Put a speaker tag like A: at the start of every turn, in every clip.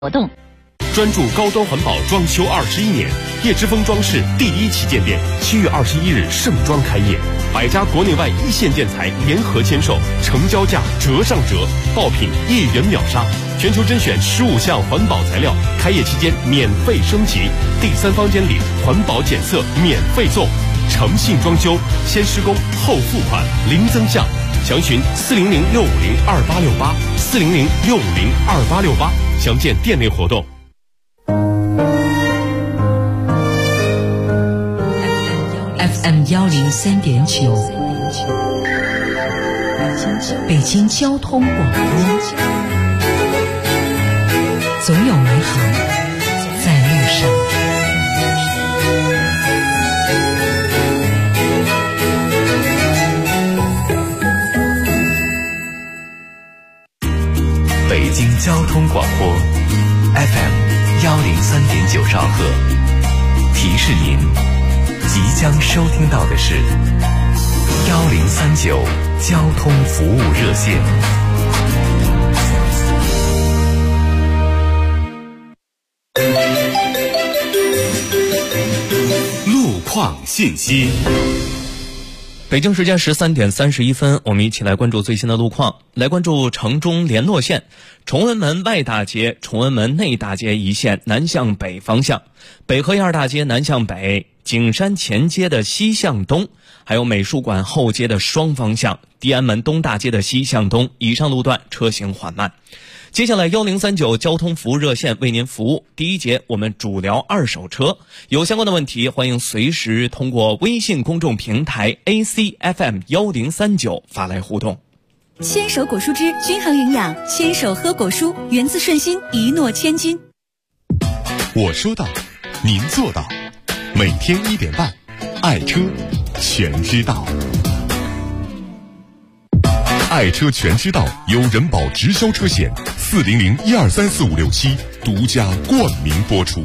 A: 活动。
B: 专注高端环保装修21年，叶之峰装饰第1旗舰店7月21日盛装开业，100家国内外一线建材联合签售，成交价折上折，爆品1元秒杀，全球甄选15项环保材料，开业期间免费升级，第3方监理，环保检测免费做，诚信装修，先施工后付款，零增项。详询400-650-2868，400-650-2868，详见店内活动。
C: FM 103.9，北京交通广播，总有美好在路上。
D: 北京交通广播 FM 103.9兆赫，提示您即将收听到的是1039交通服务热线。
B: 路况信息。
E: 北京时间13点31分，我们一起来关注最新的路况。来关注城中联络线崇文门外大街、崇文门内大街一线南向北方向，北河沿大街南向北，景山前街的西向东，还有美术馆后街的双方向，地安门东大街的西向东，以上路段车行缓慢。接下来1039交通服务热线为您服务。第一节我们主聊二手车，有相关的问题欢迎随时通过微信公众平台 ACFM1039 发来互动。
F: 牵手果蔬汁均衡营养，牵手喝果蔬，源自顺心，一诺千金。
G: 我说到，您做到，每天1点半，爱车全知道。爱车全知道由人保直销车险400-1234567独家冠名播出。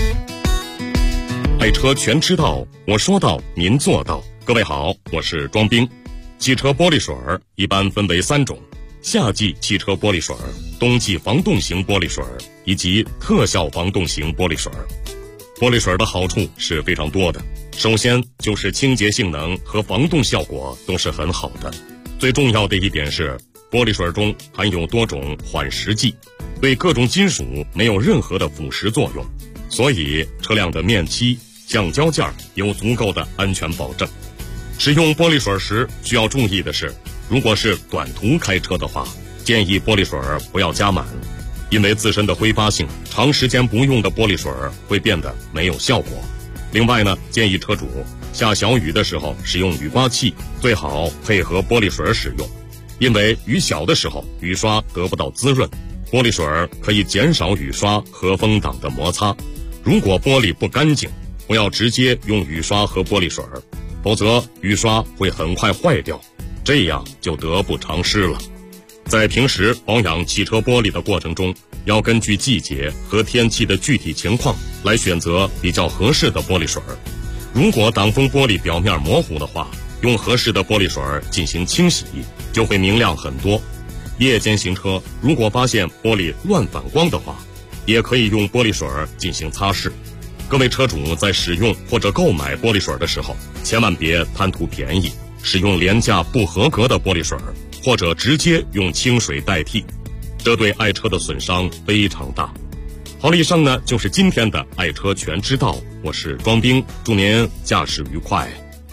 B: 爱车全知道，我说到您做到。各位好，我是庄兵。汽车玻璃水一般分为3种：夏季汽车玻璃水、冬季防冻型玻璃水以及特效防冻型玻璃水。玻璃水的好处是非常多的，首先就是清洁性能和防冻效果都是很好的。最重要的一点是，玻璃水中含有多种缓蚀剂，对各种金属没有任何的腐蚀作用，所以车辆的面漆、橡胶件有足够的安全保证。使用玻璃水时需要注意的是，如果是短途开车的话，建议玻璃水不要加满，因为自身的挥发性，长时间不用的玻璃水会变得没有效果。另外呢，建议车主下小雨的时候使用雨刮器，最好配合玻璃水使用，因为雨小的时候雨刷得不到滋润，玻璃水可以减少雨刷和风挡的摩擦。如果玻璃不干净，不要直接用雨刷和玻璃水，否则雨刷会很快坏掉，这样就得不偿失了。在平时保养汽车玻璃的过程中，要根据季节和天气的具体情况来选择比较合适的玻璃水。如果挡风玻璃表面模糊的话，用合适的玻璃水进行清洗，就会明亮很多。夜间行车，如果发现玻璃乱反光的话，也可以用玻璃水进行擦拭。各位车主在使用或者购买玻璃水的时候，千万别贪图便宜，使用廉价不合格的玻璃水，或者直接用清水代替，这对爱车的损伤非常大。好了，以上呢就是今天的爱车全知道，我是庄兵，祝您驾驶愉快。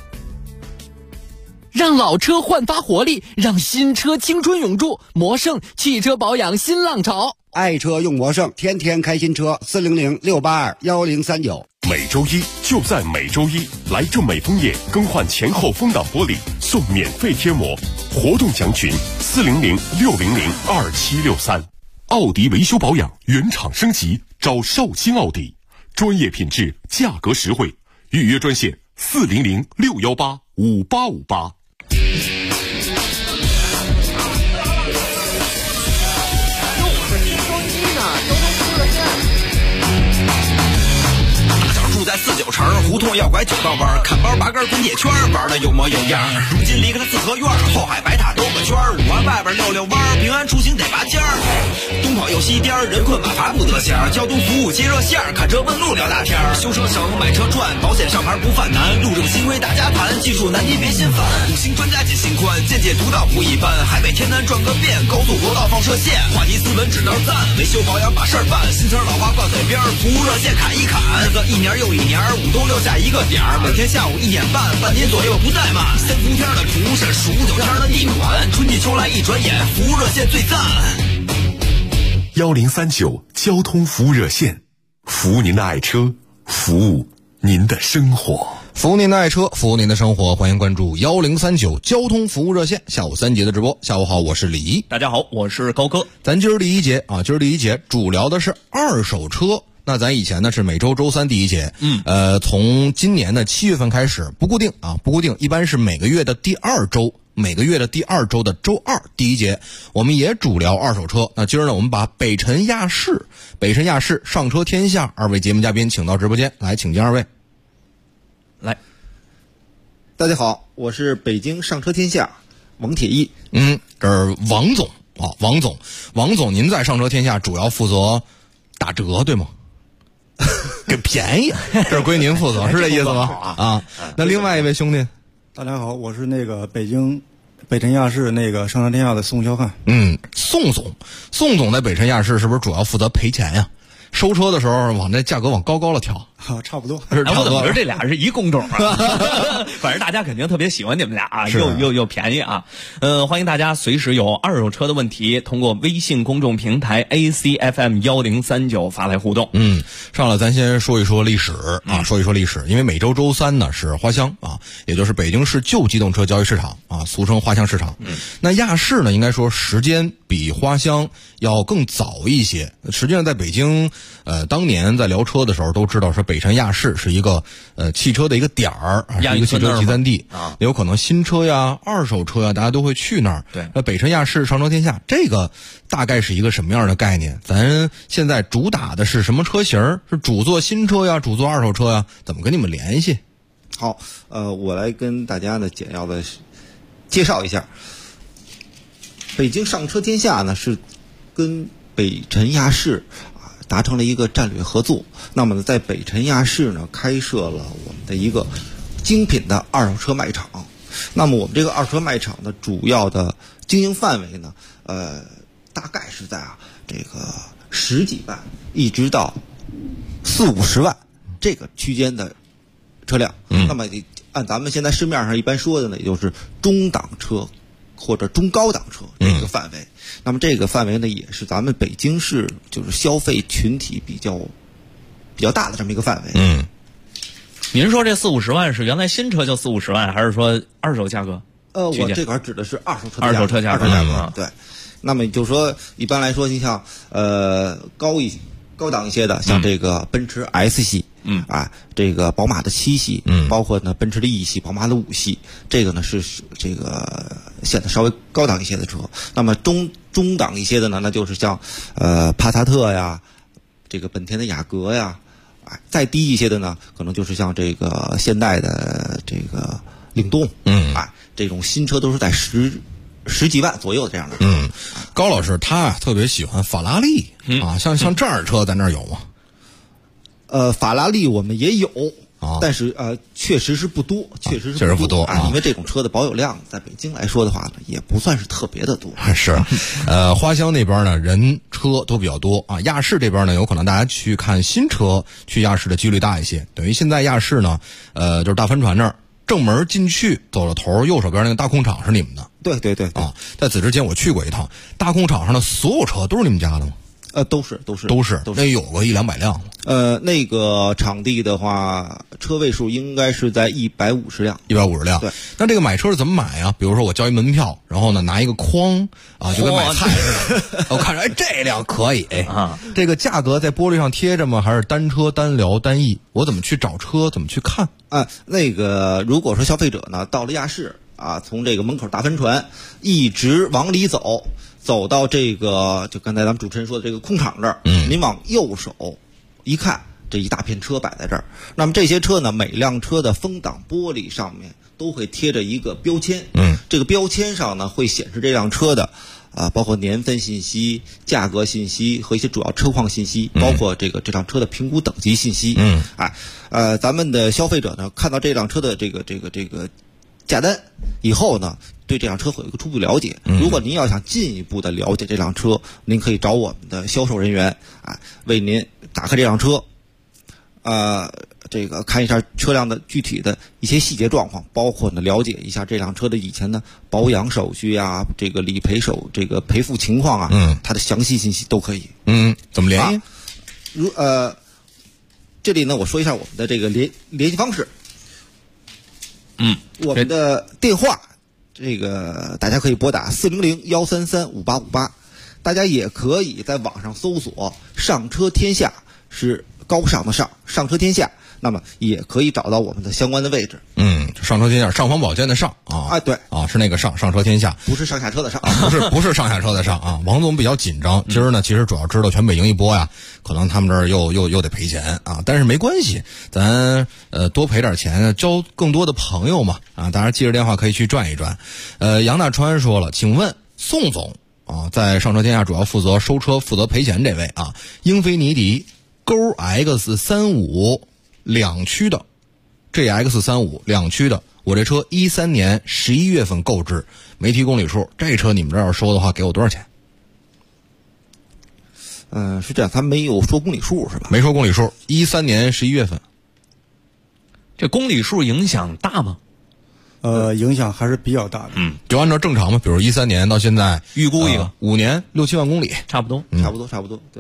H: 让老车焕发活力，让新车青春永驻，魔胜汽车保养新浪潮，
I: 爱车用魔胜，天天开新车，400-682-1039。
G: 每周一就在每周一，来正美枫叶更换前后风挡玻璃送免费贴膜，活动详询400-600-2763。奥迪维修保养原厂升级，找绍兴奥迪，专业品质，价格实惠，预约专线400-618-5858。
J: 住在49城湖
A: 胡同要拐9道弯，看包拔根滚铁圈，玩的有模有样。如今离开了四合院，后海白塔兜个圈，5环外边溜弯，平安出行得拔尖儿。东跑又西颠，人困马乏不得闲。交通服务接热线，看车问路聊大天。修车省，买车赚，保险上牌不犯难。路政新规大家谈，技术难题别心烦。5星专家解心宽，见解独到不一般。海北天南转个遍，高速国道放射线。话题斯文只道赞，维修保养把事儿办。新车老花挂嘴边，服务热线砍一砍。日子一年又一年，5都留下一个点儿。每天下午1点半，半天左右不怠慢。3伏天的厨师，数9天的地暖，春季秋来一转眼，服务热线最赞。
G: 1039交通服务热线，服务您的爱车，服务您的生活。
J: 服务您的爱车，服务您的生活，欢迎关注1039交通服务热线下午3节的直播。下午好，我是李怡。
E: 大家好，我是高哥。
J: 咱今儿第一节主聊的是二手车。那咱以前呢是每周周3第一节，从今年的7月份开始不固定，一般是每个月的第2周的周2第一节，我们也主聊二手车。那今儿呢，我们把北辰亚仕、上车天下2位节目嘉宾请到直播间来，请进2位。来，
K: 大家好，我是北京上车天下王铁一。
J: 这是王总啊，王总，您在上车天下主要负责打折，对吗？给便宜，这是归您负责，是这意思吗？啊，那另外一位兄弟，
L: 大家好，我是那个北辰亚仕那个上车天下的宋肖汉。
J: 宋总在北辰亚仕是不是主要负责赔钱呀？收车的时候往这价格往高了调，
L: 差不多。
E: 我怎么觉得这俩是一工种啊？反正大家肯定特别喜欢你们俩啊，又便宜啊。欢迎大家随时有二手车的问题，通过微信公众平台 ACFM1039发来互动。
J: 上来咱先说一说历史啊，因为每周周3呢是花乡啊，也就是北京市旧机动车交易市场啊，俗称花乡市场。那亚仕呢，应该说时间比花乡要更早一些。实际上在北京，当年在聊车的时候都知道说北辰亚仕是一个汽车的一个点儿，是一个汽车集散地啊，有可能新车呀、二手车呀，大家都会去那儿。
E: 对，
J: 那北辰亚仕上车天下这个大概是一个什么样的概念？咱现在主打的是什么车型？是主做新车呀，主做二手车呀？怎么跟你们联系？
K: 好，我来跟大家呢简要的介绍一下，北京上车天下呢是跟北辰亚仕达成了一个战略合作。那么呢，在北辰亚仕呢开设了我们的一个精品的二手车卖场。那么我们这个二手车卖场的主要的经营范围呢，大概是在这个10几万一直到40-50万这个区间的车辆。那么按咱们现在市面上一般说的呢，也就是中档车或者中高档车这个范围。那么这个范围呢，也是咱们北京市就是消费群体比较大的这么一个范围。
E: 您说这40-50万是原来新车就40-50万，还是说二手价格？
K: 我这块指的是二手车
E: 价格。
K: 对。那么就是说，一般来说，你像高档一些的，像这个奔驰 S 系，这个宝马的7系，包括呢奔驰的 E 系、宝马的5系，这个呢是这个显得稍微高档一些的车。那么中档一些的呢，那就是像帕萨特呀，这个本田的雅阁呀，再低一些的呢，可能就是像这个现代的这个领动，这种新车都是在十几万左右这样的。
J: 高老师他特别喜欢法拉利像这样的车咱那儿有吗？
K: 法拉利我们也有，但是确实是不多，确实不多因为这种车的保有量在北京来说的话呢，也不算是特别的多。
J: 是，花乡那边呢人车都比较多啊，亚仕这边呢有可能大家去看新车，去亚仕的几率大一些。等于现在亚仕呢，就是大帆船那儿正门进去走到头，右手边那个大空场是你们的。
K: 对
J: 在此之前我去过一趟，大空场上的所有车都是你们家的吗？
K: 都是，
J: 那有个100-200辆。
K: 那个场地的话，车位数应该是在150辆。
J: 150辆。对。那这个买车是怎么买呀？比如说我交一门票，然后呢拿一个筐就跟买菜似的。我看着这辆可以这个价格在玻璃上贴着吗？还是单车单聊单议？我怎么去找车？怎么去看？
K: 那个如果说消费者呢到了亚仕从这个门口大帆船一直往里走到这个就刚才咱们主持人说的这个空场这儿，您往右手一看， 这一大片车摆在这儿。那么这些车呢，每辆车的风挡玻璃上面都会贴着一个标签，这个标签上呢会显示这辆车的包括年份信息、价格信息和一些主要车况信息，包括这辆车的评估等级信息。咱们的消费者呢看到这辆车的这个价单以后呢，对这辆车会有一个初步了解。如果您要想进一步的了解这辆车，您可以找我们的销售人员为您打开这辆车，看一下车辆的具体的一些细节状况，包括呢了解一下这辆车的以前的保养手续啊，这个理赔赔付情况啊，它的详细信息都可以。
J: 怎么联系？
K: 这里呢我说一下我们的这个联系方式。我们的电话，大家可以拨打400-133-5858，大家也可以在网上搜索“上车天下”，是高尚的上，上车天下，那么也可以找到我们的相关的位置。
J: 上车天下，尚方宝剑的尚啊，
K: 对
J: 啊，是那个上车天下，
K: 不是上下车的上，
J: 不是上下车的上啊。王总比较紧张，今儿呢其实主要知道全北京一播呀，可能他们这儿又得赔钱啊，但是没关系，咱多赔点钱，交更多的朋友嘛啊，大家记着电话可以去转一转。杨大川说了，请问宋总啊，在上车天下主要负责收车、负责赔钱这位啊，英菲尼迪勾 X35 两驱的。GX35 两驱的，我这车13年11月份购置，没提公里数。这车你们这要收的话，给我多少钱？
K: 是这样，他没有说公里数是吧？
J: 没说公里数，13年11月份。
E: 这公里数影响大吗？
L: 影响还是比较大的。
J: 就按照正常嘛，比如13年到现在，
E: 预估一个
J: 5年6-7万公里，
E: 差不多，
K: 差不多，对。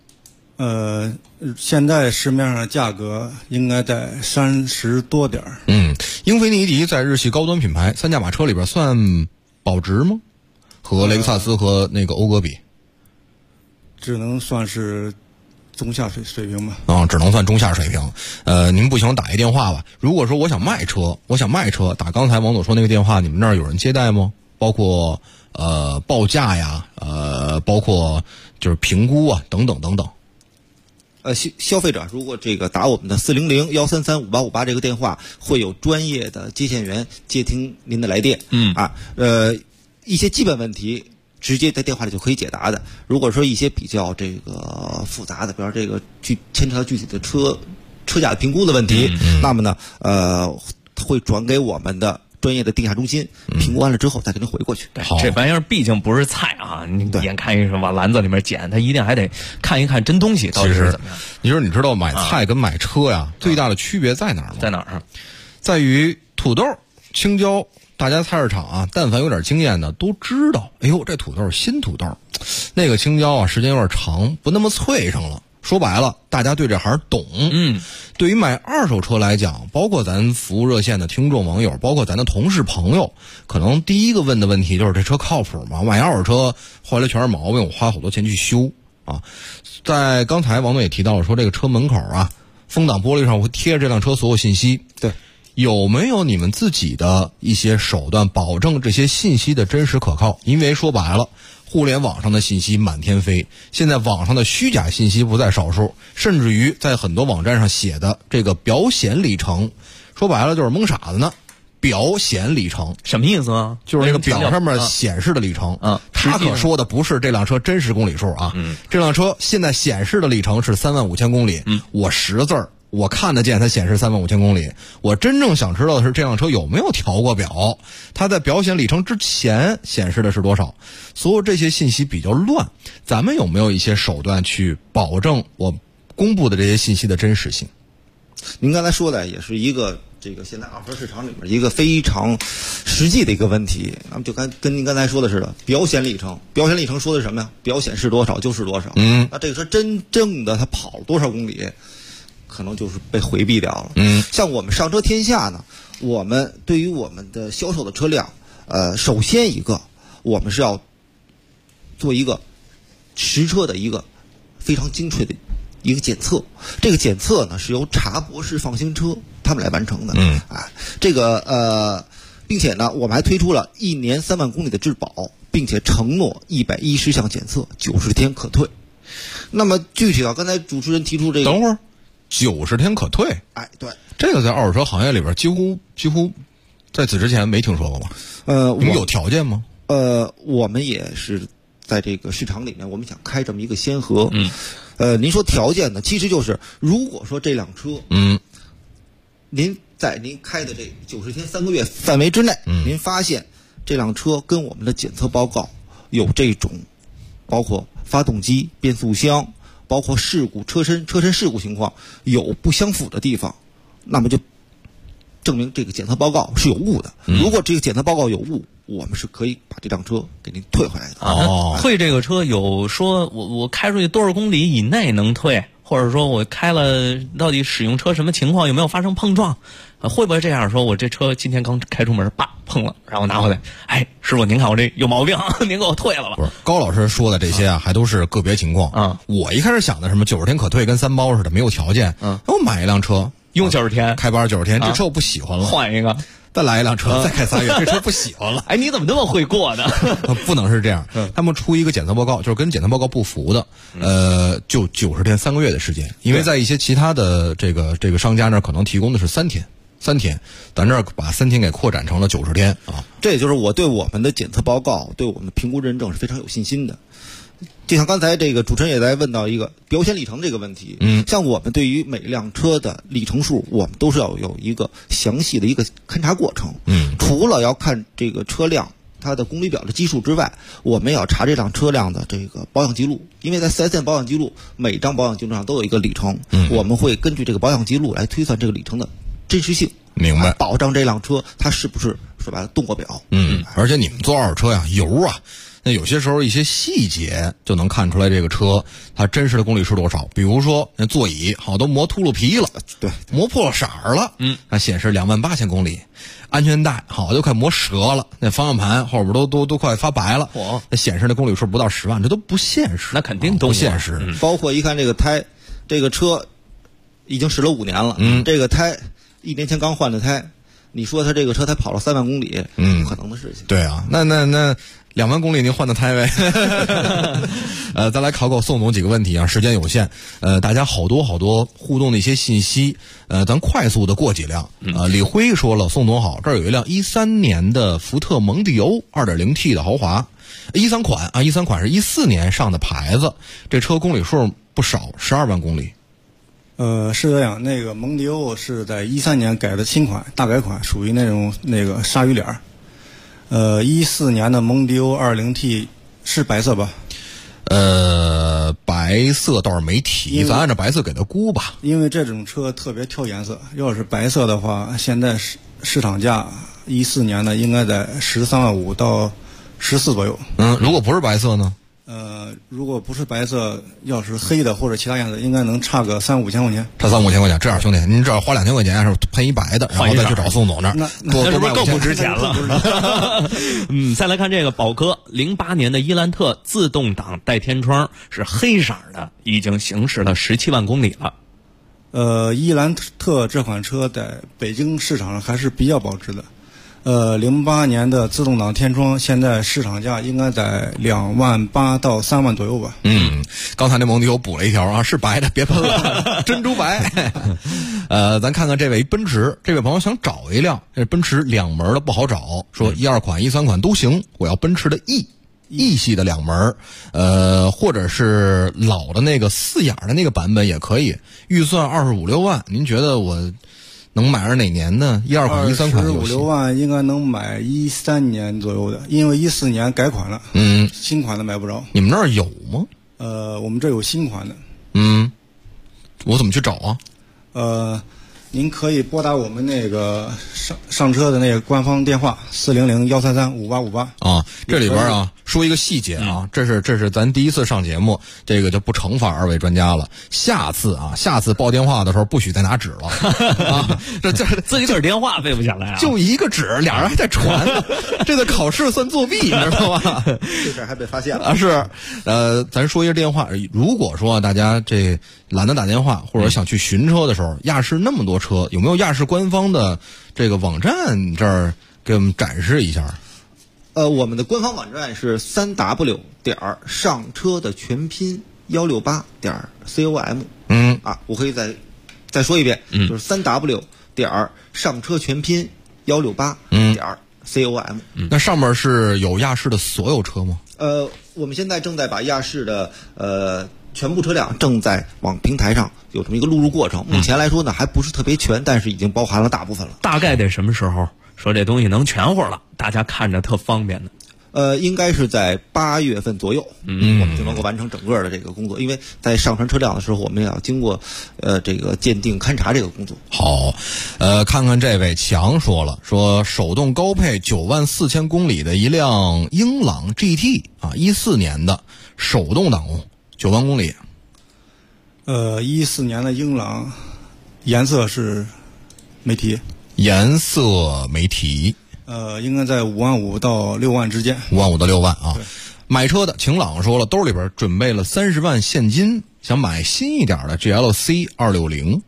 L: 现在市面上的价格应该在30多点。
J: 英菲尼迪在日系高端品牌三驾马车里边算保值吗？和雷克萨斯和那个讴歌比，
L: 只能算是中下水平吧。
J: 只能算中下水平。您不行打一电话吧。如果说我想卖车，打刚才王总说那个电话，你们那儿有人接待吗？包括报价呀，包括就是评估啊，等等。
K: 消费者如果打我们的400-133-5858这个电话，会有专业的接线员接听您的来电。一些基本问题直接在电话里就可以解答的。如果说一些比较复杂的，比如牵扯到具体的车价评估的问题，那么呢会转给我们的专业的定价中心，评估完了之后再给您回过去。
E: 这玩意儿毕竟不是菜啊，你眼看一往篮子里面捡，他一定还得看一看真东西到底是怎么样。
J: 你知道买菜跟买车呀，最大的区别在哪儿吗？
E: 在哪儿？
J: 在于土豆、青椒。大家菜市场啊，但凡有点经验的都知道，哎呦，这土豆新土豆，那个青椒啊，时间有点长，不那么脆上了。说白了，大家对这行懂。对于买二手车来讲，包括咱服务热线的听众网友，包括咱的同事朋友，可能第一个问的问题就是这车靠谱吗？买二手车后来全是毛病，我花好多钱去修啊。在刚才王总也提到了，说这个车门口啊，风挡玻璃上会贴着这辆车所有信息。
K: 对。
J: 有没有你们自己的一些手段保证这些信息的真实可靠？因为说白了，互联网上的信息满天飞，现在网上的虚假信息不在少数，甚至于在很多网站上写的这个表显里程，说白了就是蒙傻子呢。表显里程
E: 什么意思啊？
J: 就是那个表上面显示的里程。他可说的不是这辆车真实公里数啊。这辆车现在显示的里程是35000公里。我识字儿。我看得见它显示35000公里，我真正想知道的是这辆车有没有调过表，它在表显里程之前显示的是多少。所有这些信息比较乱，咱们有没有一些手段去保证我公布的这些信息的真实性？
K: 您刚才说的也是一个现在二手车市场里面一个非常实际的一个问题。那么就跟您刚才说的似的，表显里程说的是什么呀？表显是多少就是多少。那这个车真正的它跑了多少公里？可能就是被回避掉了。像我们上车天下呢，我们对于我们的销售的车辆，首先我们是要做一个实车的一个非常精确的一个检测。这个检测呢是由查博士放行车他们来完成的。并且呢，我们还推出了1年3万公里的质保，并且承诺110项检测，90天可退。那么具体到刚才主持人提出这个，
J: 等会儿。 90天可退。
K: 哎，对，
J: 这个在二手车行业里边几乎在此之前没听说过吧？你们有条件吗？
K: 我们也是在这个市场里面，我们想开这么一个先河。您说条件呢，其实就是如果说这辆车，您在您开的这90天3个月范围之内，您发现这辆车跟我们的检测报告有这种，包括发动机、变速箱，包括事故车身事故情况有不相符的地方，那么就证明这个检测报告是有误的。如果这个检测报告有误，我们是可以把这辆车给您退回来的。
E: 退这个车有说我开出去多少公里以内能退，或者说我开了到底使用车什么情况，有没有发生碰撞，会不会这样说我这车今天刚开出门碰了，然后拿回来，哎，师傅您看我这有毛病，您给我退了吧。
J: 不是，高老师说的这些还都是个别情况。我一开始想的什么90天可退跟3包似的，没有条件。我买一辆车
E: 用90天，
J: 开班90天，这车我不喜欢了，
E: 换一个。
J: 再来一辆车，再开3月，这车不喜欢了。
E: 哎，你怎么那么会过呢？
J: 不能是这样。他们出一个检测报告，就是跟检测报告不符的，就90天3个月的时间。因为在一些其他的这个商家那可能提供的是3天，咱这儿把3天给扩展成了90天啊。
K: 这也就是我对我们的检测报告、对我们的评估认证是非常有信心的。就像刚才这个主持人也在问到一个标签里程这个问题，像我们对于每辆车的里程数，我们都是要有一个详细的一个勘察过程。除了要看这个车辆它的公里表的基数之外，我们也要查这辆车辆的这个保养记录，因为在4S店保养记录每张保养记录上都有一个里程，我们会根据这个保养记录来推算这个里程的真实性，
J: 明白？
K: 保障这辆车它是不是说白了动过表。
J: 而且你们做二手车呀，油啊。那有些时候一些细节就能看出来这个车它真实的公里数多少。比如说那座椅好都磨秃噜皮了，
K: 对，
J: 磨破了色儿了，它显示28000公里。安全带好都快磨折了，那方向盘后边都快发白了，那显示的公里数不到10万，这都不现实。
E: 那肯定
J: 不现实。
K: 包括一看这个胎，这个车已经使了5年了，这个胎1年前刚换的胎，你说它这个车才跑了3万公里，不可能的事情。
J: 对啊，那2万公里您换的胎呗。再来考宋总几个问题啊，时间有限，大家好多互动的一些信息，咱快速的过几辆。李辉说了，宋总好，这儿有一辆13年的福特蒙迪欧 2.0T 的豪华，13款啊，13款是14年上的牌子，这车公里数不少，12万公里。
L: 是这样，那个蒙迪欧是在13年改的新款，大改款，属于那个鲨鱼脸。14年的蒙迪欧 2.0T 是白色吧？
J: 白色倒是没提，咱按照白色给它估吧。
L: 因为这种车特别挑颜色，要是白色的话，现在市场价14年的应该在13万5到14左右。
J: 如果不是白色呢？
L: 如果不是白色，要是黑的或者其他颜色，应该能差个3-5千块钱。
J: 差3-5千块钱，这样兄弟，您只要花2000块钱是喷一白的，然后再去找宋总那儿，
E: 那是不是更不值钱了？再来看这个宝哥08年的伊兰特自动挡带天窗，是黑色的，已经行驶了17万公里了。
L: 伊兰特这款车在北京市场上还是比较保值的。08年的自动挡天窗，现在市场价应该在2万8到3万左右吧。
J: 刚才那蒙迪欧补了一条啊，是白的，别喷了，珍珠白。咱看看这位奔驰，这位朋友想找一辆，这奔驰2门的不好找，说1、2款、1、3款都行，我要奔驰的 E 系的2门，或者是老的那个4眼的那个版本也可以，预算25-26万，您觉得我能买上哪年呢？1、2款、1、3款
L: 25-26万应该能买13年左右的，因为14年改款了，新款的买不着。
J: 你们那儿有吗？
L: 我们这有新款的。
J: 我怎么去找啊？
L: 您可以拨打我们那个上车的那个官方电话400-133-5858
J: 啊。这里边啊说一个细节啊，这是咱第一次上节目，这个就不惩罚2位专家了。下次报电话的时候不许再拿纸了啊，这
E: 自己个儿电话背不下来啊，
J: 就一个纸，俩人还在传，这个考试算作弊，你知道吗？
K: 这事还被发现了
J: 啊。是，咱说一下电话，如果说大家这懒得打电话或者想去寻车的时候，亚视那么多车，有没有亚视官方的这个网站这儿给我们展示一下？
K: 我们的官方网站是3W上车的全拼168.com。我可以在再说一遍，就是3W 点上车全拼168点com。
J: 那上面是有亚视的所有车吗？
K: 我们现在正在把亚视的全部车辆正在往平台上有这么一个录入过程。目前来说呢，还不是特别全，但是已经包含了大部分了。
E: 大概得什么时候说这东西能全乎了，大家看着特方便呢？
K: 应该是在8月份左右，我们就能够完成整个的这个工作。因为在上传车辆的时候，我们也要经过这个鉴定勘察这个工作。
J: 好，看看这位强说了，说手动高配94000公里的一辆英朗 GT 啊，14年的手动挡，9万公里。
L: 14年的英朗，颜色是没提。
J: 颜色没提。
L: 应该在5万5到6万之间。
J: 5万5到6万啊！买车的晴朗说了，兜里边准备了30万现金，想买新一点的 GLC 260。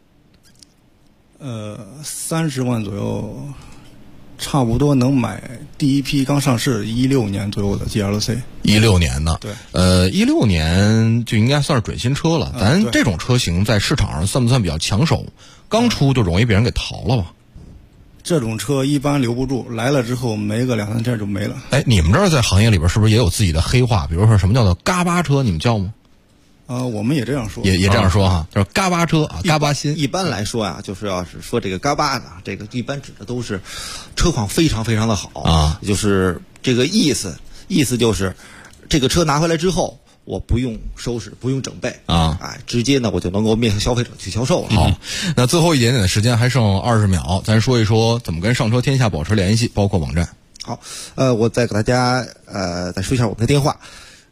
L: 30万左右，差不多能买第一批刚上市16年左右的 GLC。
J: 16年的，
L: 对
J: ，16年就应该算是准新车了。咱这种车型在市场上算不算比较抢手？刚出就容易被人给淘了吧？
L: 这种车一般留不住，来了之后没个2-3天就没了。
J: 哎，你们这儿在行业里边是不是也有自己的黑话？比如说什么叫做嘎巴车，你们叫吗？
L: 我们也这样说，
J: 也这样说哈，就是嘎巴车啊，嘎巴新。
K: 一般来说啊，就是要是说这个嘎巴的，这个一般指的都是车况非常非常的好啊，就是这个意思就是这个车拿回来之后，我不用收拾，不用整备啊，直接呢我就能够面向消费者去销售了。
J: 好，那最后一点点的时间，还剩20秒，咱说一说怎么跟上车天下保持联系，包括网站。
K: 好，我再给大家再说一下我们的电话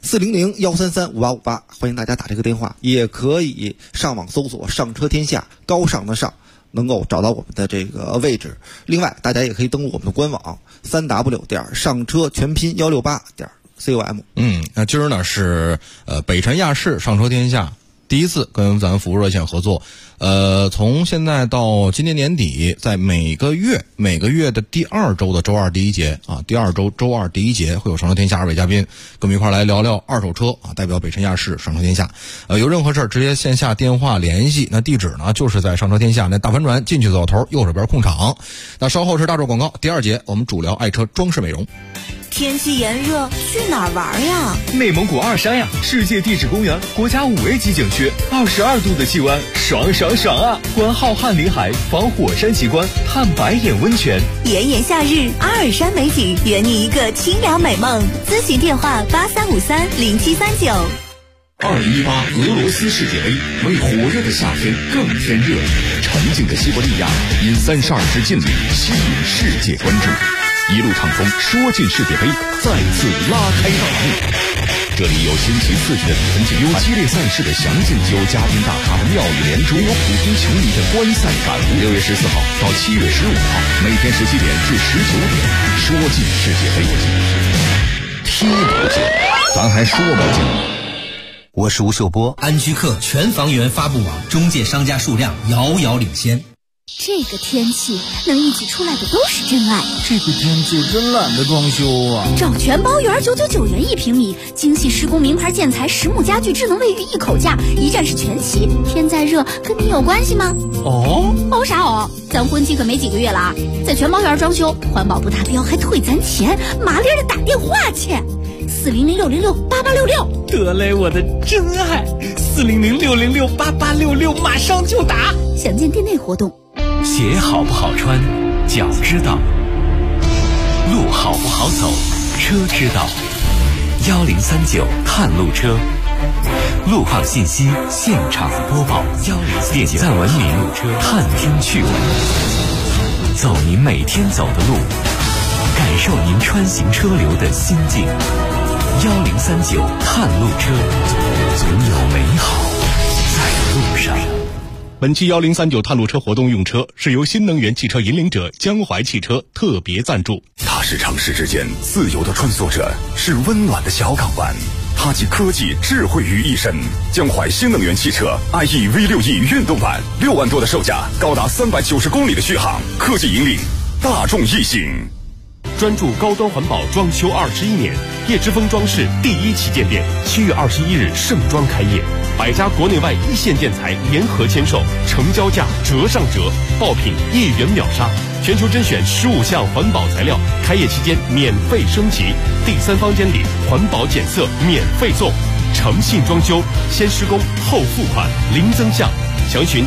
K: ，400-133-5858，欢迎大家打这个电话，也可以上网搜索上车天下，高尚的上，能够找到我们的这个位置。另外大家也可以登录我们的官网3W 点上车全拼168点com。
J: 那今儿呢是北辰亚视上车天下第一次跟咱们服务热线合作，从现在到今年年底，在每个月的第2周的周二第一节啊，第2周周二第一节会有上车天下2位嘉宾跟我们一块来聊聊二手车啊，代表北辰亚视上车天下。有任何事儿直接线下电话联系，那地址呢就是在上车天下那大帆船进去走头右手边空场。那稍后是大众广告，第2节我们主聊爱车装饰美容。
F: 天气炎热，去哪儿玩呀？
M: 内蒙古二山呀，世界地质公园，国家5A级景区，22度的气温，爽爽爽啊！观浩瀚林海，访火山奇观，探白眼温泉。
F: 炎炎夏日，阿尔山美景，圆你一个清凉美梦。咨询电话83530739。
N: 2018俄罗斯世界杯为火热的夏天更添热情，沉静的西伯利亚因32支劲旅吸引世界关注。一路畅通，说进世界杯再次拉开大幕。这里有新奇刺激的比分竞，有激烈赛事的详尽，有嘉宾大咖的妙语连珠，有普通球迷的观赛感悟。6月14号到7月15号，每天17点至19点，说进世界杯，踢不进，咱还说不进。
O: 我是吴秀波，安居客全房源发布网中介商家数量遥遥领先。
P: 这个天气能一起出来的都是真爱。
Q: 这个天气真懒得装修啊！
P: 找全包园999元1平米，精细施工名牌建材，实木家具，智能卫浴一口价，一站式全齐。天再热跟你有关系吗？哦啥哦？咱婚期可没几个月了啊！在全包园装修，环保不达标还退咱钱，麻利的打电话去，400-606-8866。
H: 得嘞，我的真爱，400-606-8866，马上就打。
P: 详见店内活动。
D: 鞋好不好穿，脚知道；路好不好走，车知道。1039探路车，路况信息现场播报。点赞文明探听趣闻，走您每天走的路，感受您穿行车流的心境。1039探路车，总有美好在路上。
B: 本期1039探路车活动用车是由新能源汽车引领者江淮汽车特别赞助。
N: 它是城市之间自由的穿梭者，是温暖的小港湾。它集科技智慧于一身。江淮新能源汽车 IE V6E 运动版，6万多的售价，高达390公里的续航，科技引领，大众异性。
G: 专注高端环保装修21年，叶之峰装饰第1旗舰店7月21日盛装开业，100家国内外一线建材联合签售，成交价折上折，爆品1元秒杀，全球甄选15项环保材料，开业期间免费升级，第3方监理环保检测免费送，诚信装修，先施工后付款，零增项，详询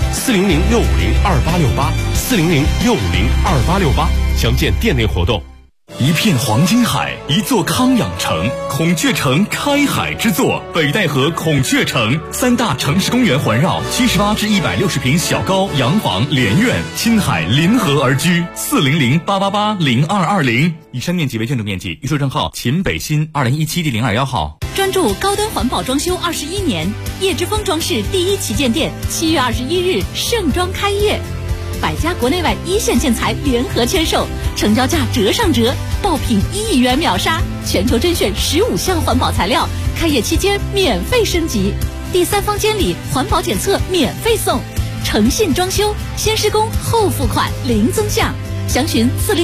G: 400-650-2868，400-650-2868，详见店内活动。
D: 一片黄金海，一座康养城，孔雀城开海之作，北戴河孔雀城，3大城市公园环绕，78至160平小高洋房连院，亲海临河而居，400-888-0220。以上面积为建筑面积，预售证号秦北新2017第021号。
F: 专注高端环保装修21年，叶之峰装饰第1旗舰店7月21日盛装开业，100家国内外一线建材联合签售，成交价折上折，爆品1亿元秒杀，全球甄选15项环保材料，开业期间免费升级，第3方监理环保检测免费送，诚信装修，先施工后付款，零增项，详询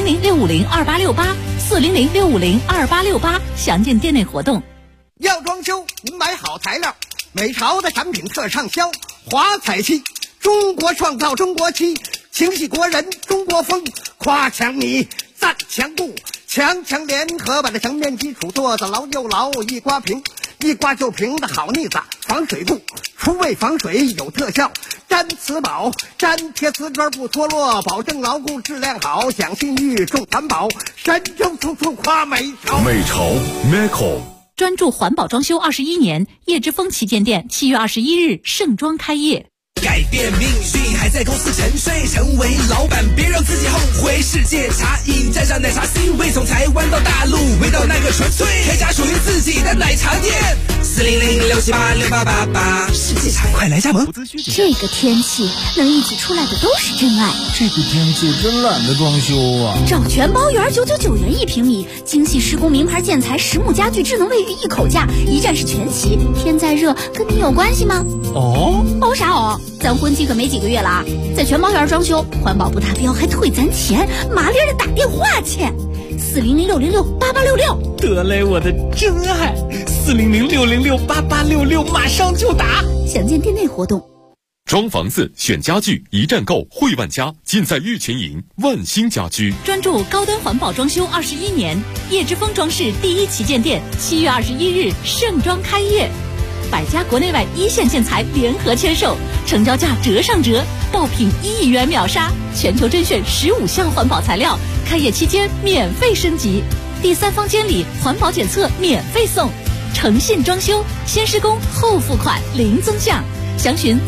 F: 400-650-2868，400-650-2868，详见店内活动。
R: 要装修，您买好材料，美潮的产品特畅销，华彩漆，中国创造中国漆，情系国人中国风，夸墙米，赞墙布，强联合把这墙面基础做得牢又牢，一刮平，一刮就平的好腻子，防水布，除味防水有特效，粘瓷宝，粘贴瓷砖不脱落，保证牢固质量好，讲信誉重环保，神州处处夸美潮。
N: 美潮 Meco。
F: 专注环保装修21年，叶之峰旗舰店7月21日盛装开业。
A: 改变命运还在公司沉睡，成为老板别让自己后悔。世界茶饮蘸上奶茶 C 味，从台湾到大陆，味道那个纯粹，开家属于自己的奶茶店。400-678-6888，世界茶快来加盟。
P: 这个天气能一起出来的都是真爱。
Q: 这个天气真懒得装修啊！
P: 找全包园999元1平米，精细施工名牌建材，实木家具，智能卫浴一口价，一站式全齐。天再热跟你有关系吗？
E: 哦
P: 啥哦？咱婚期可没几个月了啊！在全包园装修，环保不达标还退咱钱，麻利儿的打电话去，400-606-8866。
E: 得嘞，我的真爱，400-606-8866，马上就打。
P: 详见店内活动。
G: 装房子选家具，一站购汇万家，尽在玉泉营万兴家居。
F: 专注高端环保装修21年，叶之峰装饰第1旗舰店7月21日盛装开业，100家国内外一线建材联合签售，成交价折上折，爆品1亿元秒杀，全球甄选15项环保材料，开业期间免费升级，第3方监理环保检测免费送，诚信装修，先施工后付款，零增项，详询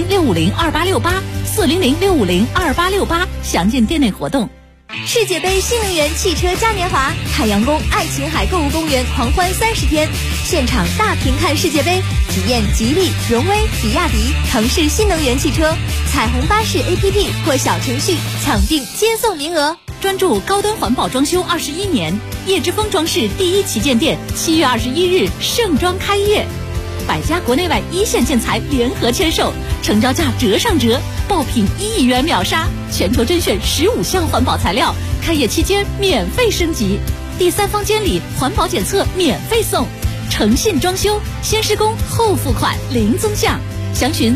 F: 400-650-2868，400-650-2868，详见店内活动。 世界杯新能源汽车嘉年华，海洋宫爱琴海购物公园狂欢30天，现场大屏看世界杯，体验吉利、荣威、比亚迪、腾势新能源汽车，彩虹巴士 APP 或小程序抢订接送名额。专注高端环保装修21年，叶之峰装饰第1旗舰店7月21日盛装开业，100家国内外一线建材联合签售，成交价折上折，爆品1亿元秒杀，全球甄选15项环保材料，开业期间免费升级，第3方监理环保检测免费送，诚信装修，先施工后付款，零增项，详询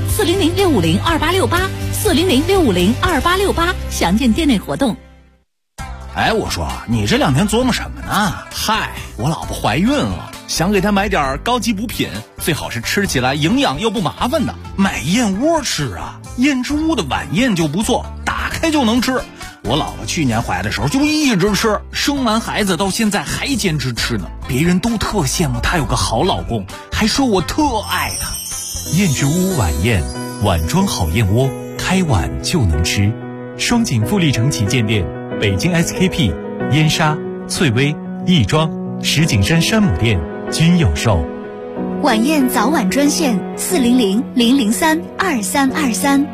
F: 400-650-2868，400-650-2868，详见店内活动。
Q: 哎，我说你这2天琢磨什么呢？
E: 嗨，我老婆怀孕了，想给她买点高级补品，最好是吃起来营养又不麻烦的。
Q: 买燕窝吃啊，燕之屋的晚宴就不错，打开就能吃。我老婆去年怀的时候就一直吃，生完孩子到现在还坚持吃呢。别人都特羡慕她有个好老公，还说我特爱她。
D: 燕之屋晚宴，碗装好燕窝，开碗就能吃。双井富力城旗舰店，北京 SKP、燕莎、翠微、亦庄、石景山山姆店均有售。
F: 晚宴早晚专线400-003-2323。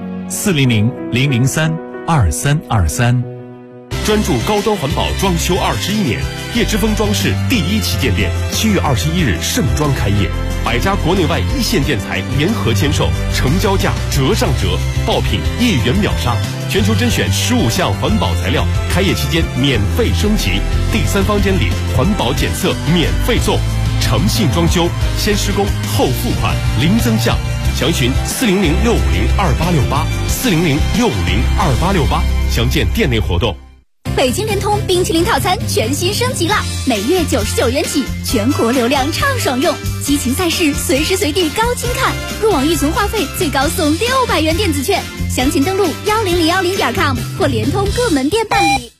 D: 400-003-2323。
G: 专注高端环保装修21年， 叶之峰装饰第1旗舰店7月21日盛装开业，100家国内外一线建材联合签售，成交价折上折，爆品1元秒杀，全球甄选15项环保材料，开业期间免费升级，第3方监理，环保检测免费送，诚信装修，先施工后付款，零增项。详询400-650-2868，400-650-2868，详见店内活动。
P: 北京联通冰淇淋套餐全新升级了，每月99元起，全国流量畅爽用，激情赛事随时随地高清看，入网预存话费最高送600元电子券，详情登录10010.com 或联通各门店办理。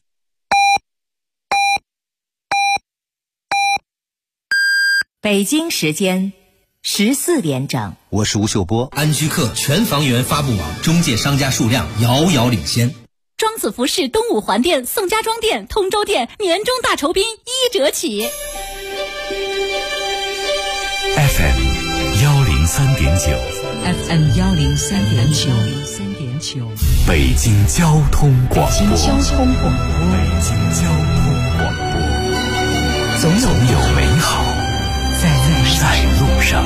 C: 北京时间14点整，
O: 我是吴秀波。安居客全房源发布网中介商家数量遥遥领先。
P: 庄子服饰东五环店、宋家庄店、通州店年终大酬宾1折起。
D: FM 103.9
C: FM 103.9，
D: 北京交通广播。
C: 北京交通广播，总有美好在路上。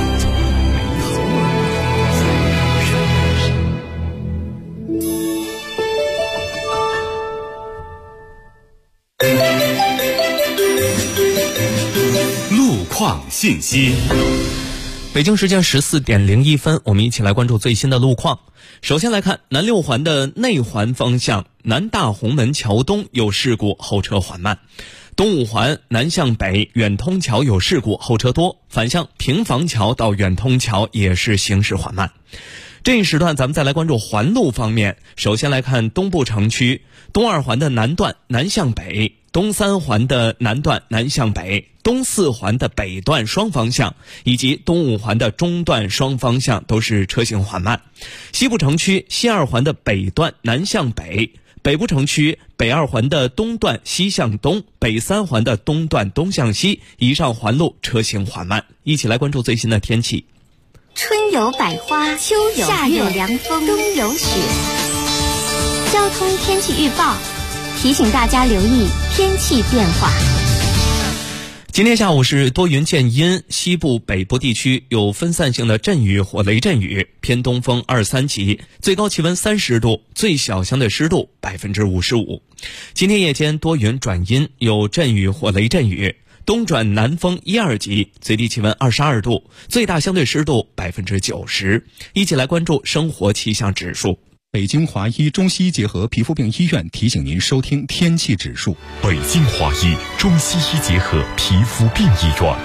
D: 路况信息。
E: 北京时间14点01分，我们一起来关注最新的路况。首先来看南6环的内环方向，南大红门桥东有事故，后车缓慢。东5环南向北远通桥有事故，后车多，反向平房桥到远通桥也是行驶缓慢。这一时段咱们再来关注环路方面，首先来看东部城区东2环的南段南向北，东3环的南段南向北，东4环的北段双方向以及东5环的中段双方向都是车行缓慢。西部城区西2环的北段南向北，北部城区北2环的东段西向东，北3环的东段东向西，以上环路车行缓慢。一起来关注最新的天气。
P: 春有百花，秋有夏有凉风，冬有雪。交通天气预报提醒大家留意天气变化。
E: 今天下午是多云见阴，西部北部地区有分散性的阵雨或雷阵雨，偏东风2-3级，最高气温30度，最小相对湿度55%。今天夜间多云转阴，有阵雨或雷阵雨，东转南风1-2级，最低气温22度，最大相对湿度90%。一起来关注生活气象指数。
S: 北京华医中西医结合皮肤病医院提醒您收听天气指数。
N: 北京华医中西医结合皮肤病医院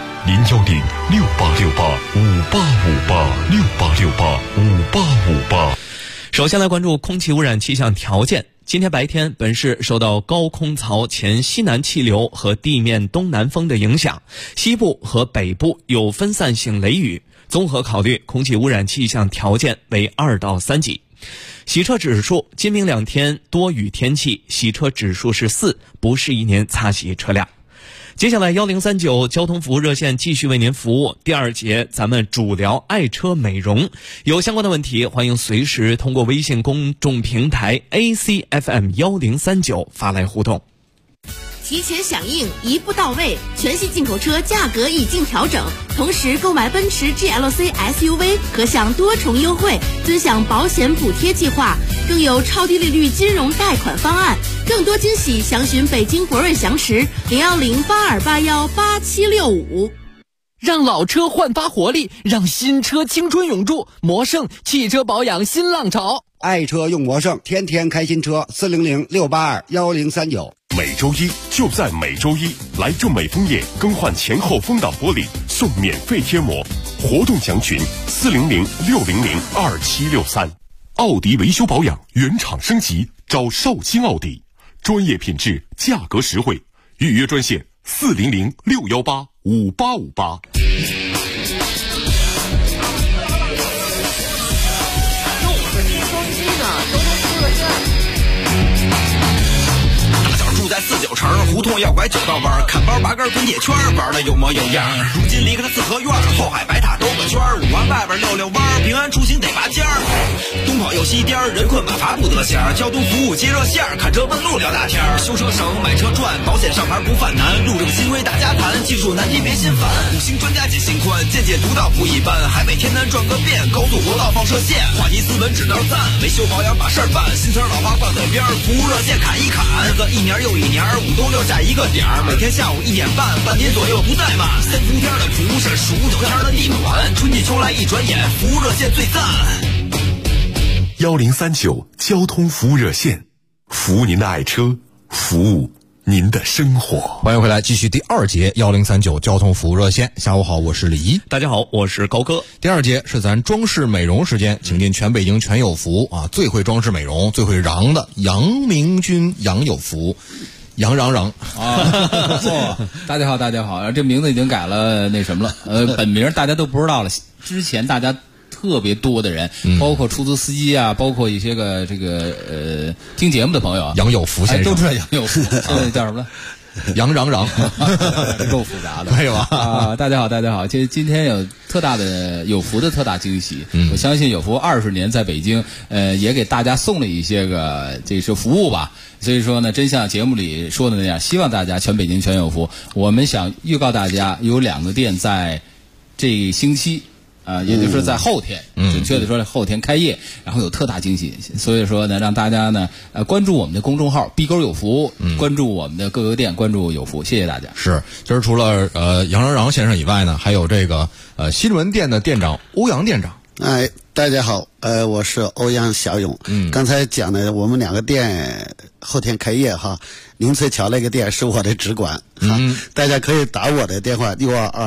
N: ，010-6868-5858，6868-5858。
E: 首先来关注空气污染气象条件。今天白天，本市受到高空槽前西南气流和地面东南风的影响，西部和北部有分散性雷雨，综合考虑空气污染气象条件为2到3级。洗车指数，今明2天多雨天气，洗车指数是4，不适宜您擦洗车辆。接下来1039交通服务热线继续为您服务。第2节咱们主聊爱车美容，有相关的问题欢迎随时通过微信公众平台 ACFM1039 发来互动。
T: 提前响应，一步到位，全系进口车价格已经调整，同时购买奔驰 GLC SUV 可享多重优惠，尊享保险补贴计划，更有超低利率金融贷款方案，更多惊喜详询北京博瑞翔驰010-8281-8765。
H: 让老车焕发活力，让新车青春永驻。魔盛汽车保养新浪潮，
I: 爱车用魔盛，天天开新车，400-682-1039。
G: 每周一就在每周一，来正美枫叶更换前后风挡玻璃送免费贴膜，活动详询400-600-2763。奥迪维修保养原厂升级，找绍兴奥迪，专业品质，价格实惠，预约专线400-618-5858。
A: 在49城胡同要拐9道弯，看包拔根滚铁圈，玩的有模有样。如今离开了四合院，后海白塔兜个圈，5环外边溜溜弯，平安出行得拔尖儿。东跑有西颠，人困马乏不得闲。交通服务接热线，看车问路聊大天。修车省，买车赚，保险上牌不犯难。路政新规大家谈，技术难题别心烦。五星专家解心宽，见解独到不一般。海北天南转个遍，高速国道放射线。话题斯文指导赞，维修保养把事儿办。新词老话挂嘴边，服务热线砍一砍。日子一年又一年，5都6下一个点儿。每天下午1点半，半点左右不怠慢。3伏天的服务是数9天的你们玩。春季秋来一转眼，服务热线最赞。
N: 1039交通服务热线，服务您的爱车，服务您的生活。
J: 欢迎回来，继续第2节1039交通服务热线。下午好，我是李一。
E: 大家好，我是高哥。
J: 第2节是咱装饰美容时间，请进全北京全有福啊！最会装饰美容、最会瓤的杨明军杨有福。杨嚷嚷
U: 啊！大家好，大家好，这名字已经改了，那什么了？本名大家都不知道了。之前大家特别多的人，包括出租司机啊，包括一些个听节目的朋友，
J: 杨有福先生
U: 都知道杨有福，叫什么了？
J: 杨嚷嚷，
U: 够复杂的，
J: 可以吧？
U: 啊，大家好，大家好，今天有特大的有福的特大惊喜，我相信有福20年在北京，也给大家送了一些个这是服务吧。所以说呢，真像节目里说的那样，希望大家全北京全有福。我们想预告大家，有2个店在这星期。也就是说在后天，准确的说后天开业，然后有特大惊喜，所以说呢，让大家呢关注我们的公众号“逼沟有福”，关注我们的各个店，关注有福，谢谢大家。
J: 是，今儿除了杨嚷嚷先生以外呢，还有这个西直门店的店长欧阳店长。
V: 哎，大家好，我是欧阳小勇。刚才讲的我们2个店后天开业哈，林翠桥那个店是我的直管，大家可以打我的电话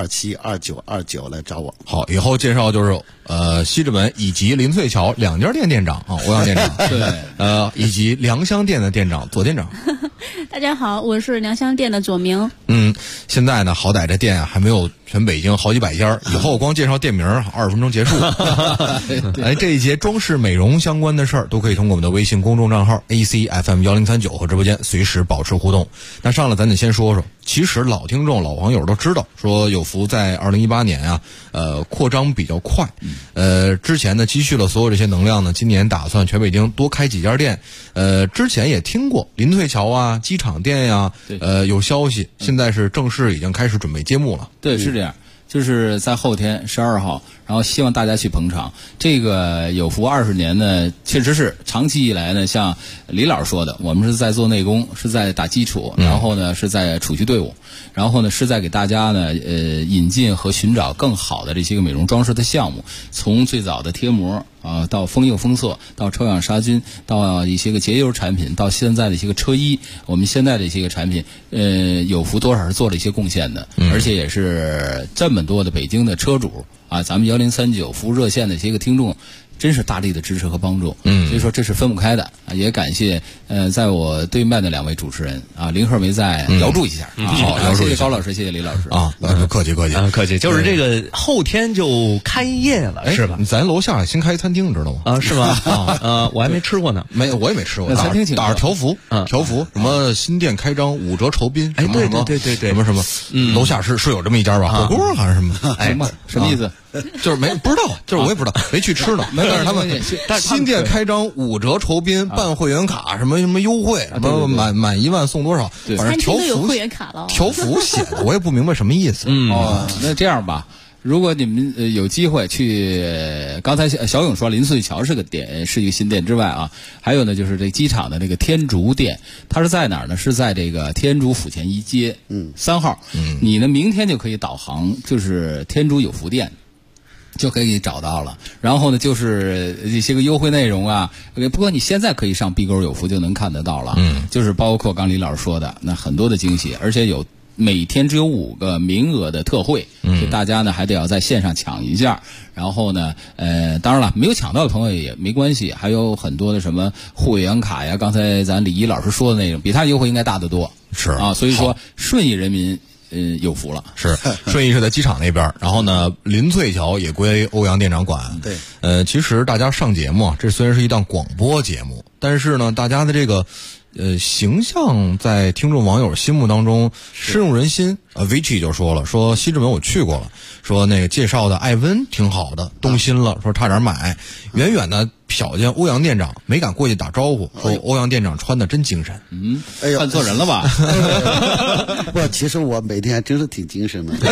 V: 62272929来找我。
J: 好，以后介绍就是西直门以及林翠桥2家店店长啊，欧阳店长对，以及良乡店的店长左店长。
W: 大家好，我是良乡店的左明。
J: 现在呢，好歹这店啊还没有全北京好几百家，以后光介绍店名20分钟结束。哎，这一节装饰美容相关的事儿都可以通过我们的微信公众账号 ACFM1039 和直播间随时保持互动。那上来咱得先说说，其实老听众老网友都知道，说有福在2018年啊，扩张比较快，之前呢积蓄了所有这些能量呢，今年打算全北京多开几家店。之前也听过林翠桥啊、机场店呀，有消息，现在是正式已经开始准备揭幕了。
U: 对，是这样。就是在后天12号，然后希望大家去捧场。这个有福20年呢，确实是长期以来呢，像李老师说的，我们是在做内功，是在打基础，然后呢是在储蓄队伍，然后呢是在给大家呢引进和寻找更好的这些个美容装饰的项目，从最早的贴膜啊，到封釉封色，到抽氧杀菌，到一些个节油产品，到现在的一些个车衣，我们现在的一些个产品，有福多少是做了一些贡献的，而且也是这么多的北京的车主啊，咱们1039服务热线的一些个听众，真是大力的支持和帮助，所以说这是分不开的啊！也感谢在我对面的2位主持人啊，林鹤梅在遥祝一下啊，好，谢谢高老师，谢谢李老师
J: 啊，客气客气
E: 客气，就是这个后天就开业了，是吧？
J: 咱楼下新开餐厅，你知道吗？
E: 啊，是吗？我还没吃过呢，
J: 我也没吃过。
U: 餐厅请
J: 打着条幅，什么新店开张5折酬宾，
E: 哎，对，
J: 什么，楼下是有这么一家吧？火锅还是什么？
U: 哎，什么意思？
J: 就是不知道，就是我也不知道，没去吃呢。但是他们新店开张5折酬宾，办会员卡什么优惠，什么满1万送多少，反正条幅
W: 会员卡了，
J: 条幅写的我也不明白什么意思。
U: 那这样吧。如果你们有机会去，刚才小勇说林翠桥是个店，是一个新店之外啊，还有呢就是这机场的这个天竺店，它是在哪儿呢？是在这个天竺府前1街3号。你呢明天就可以导航，就是天竺有福店。就可以找到了，然后呢，就是一些个优惠内容啊。不过你现在可以上逼沟有福就能看得到了，就是包括刚李老师说的那很多的惊喜，而且有每天只有5个名额的特惠，所以大家呢还得要在线上抢一下。然后呢，当然了，没有抢到的朋友也没关系，还有很多的什么会员卡呀，刚才咱李一老师说的那种，比他优惠应该大得多。
J: 是
U: 啊，所以说顺义人民。有福了，
J: 是顺义是在机场那边，然后呢，林翠桥也归欧阳店长管。
V: 对，
J: 其实大家上节目啊，这虽然是一档广播节目，但是呢，大家的这个形象在听众网友心目当中深入人心， Vichy 就说了，说西直门我去过了，说那个介绍的艾温挺好的，动心了，说差点买，远远的瞟见欧阳店长，没敢过去打招呼，说欧阳店长穿的真精神。
U: 哎呦，看错人了吧？
V: 不，其实我每天还真是挺精神的。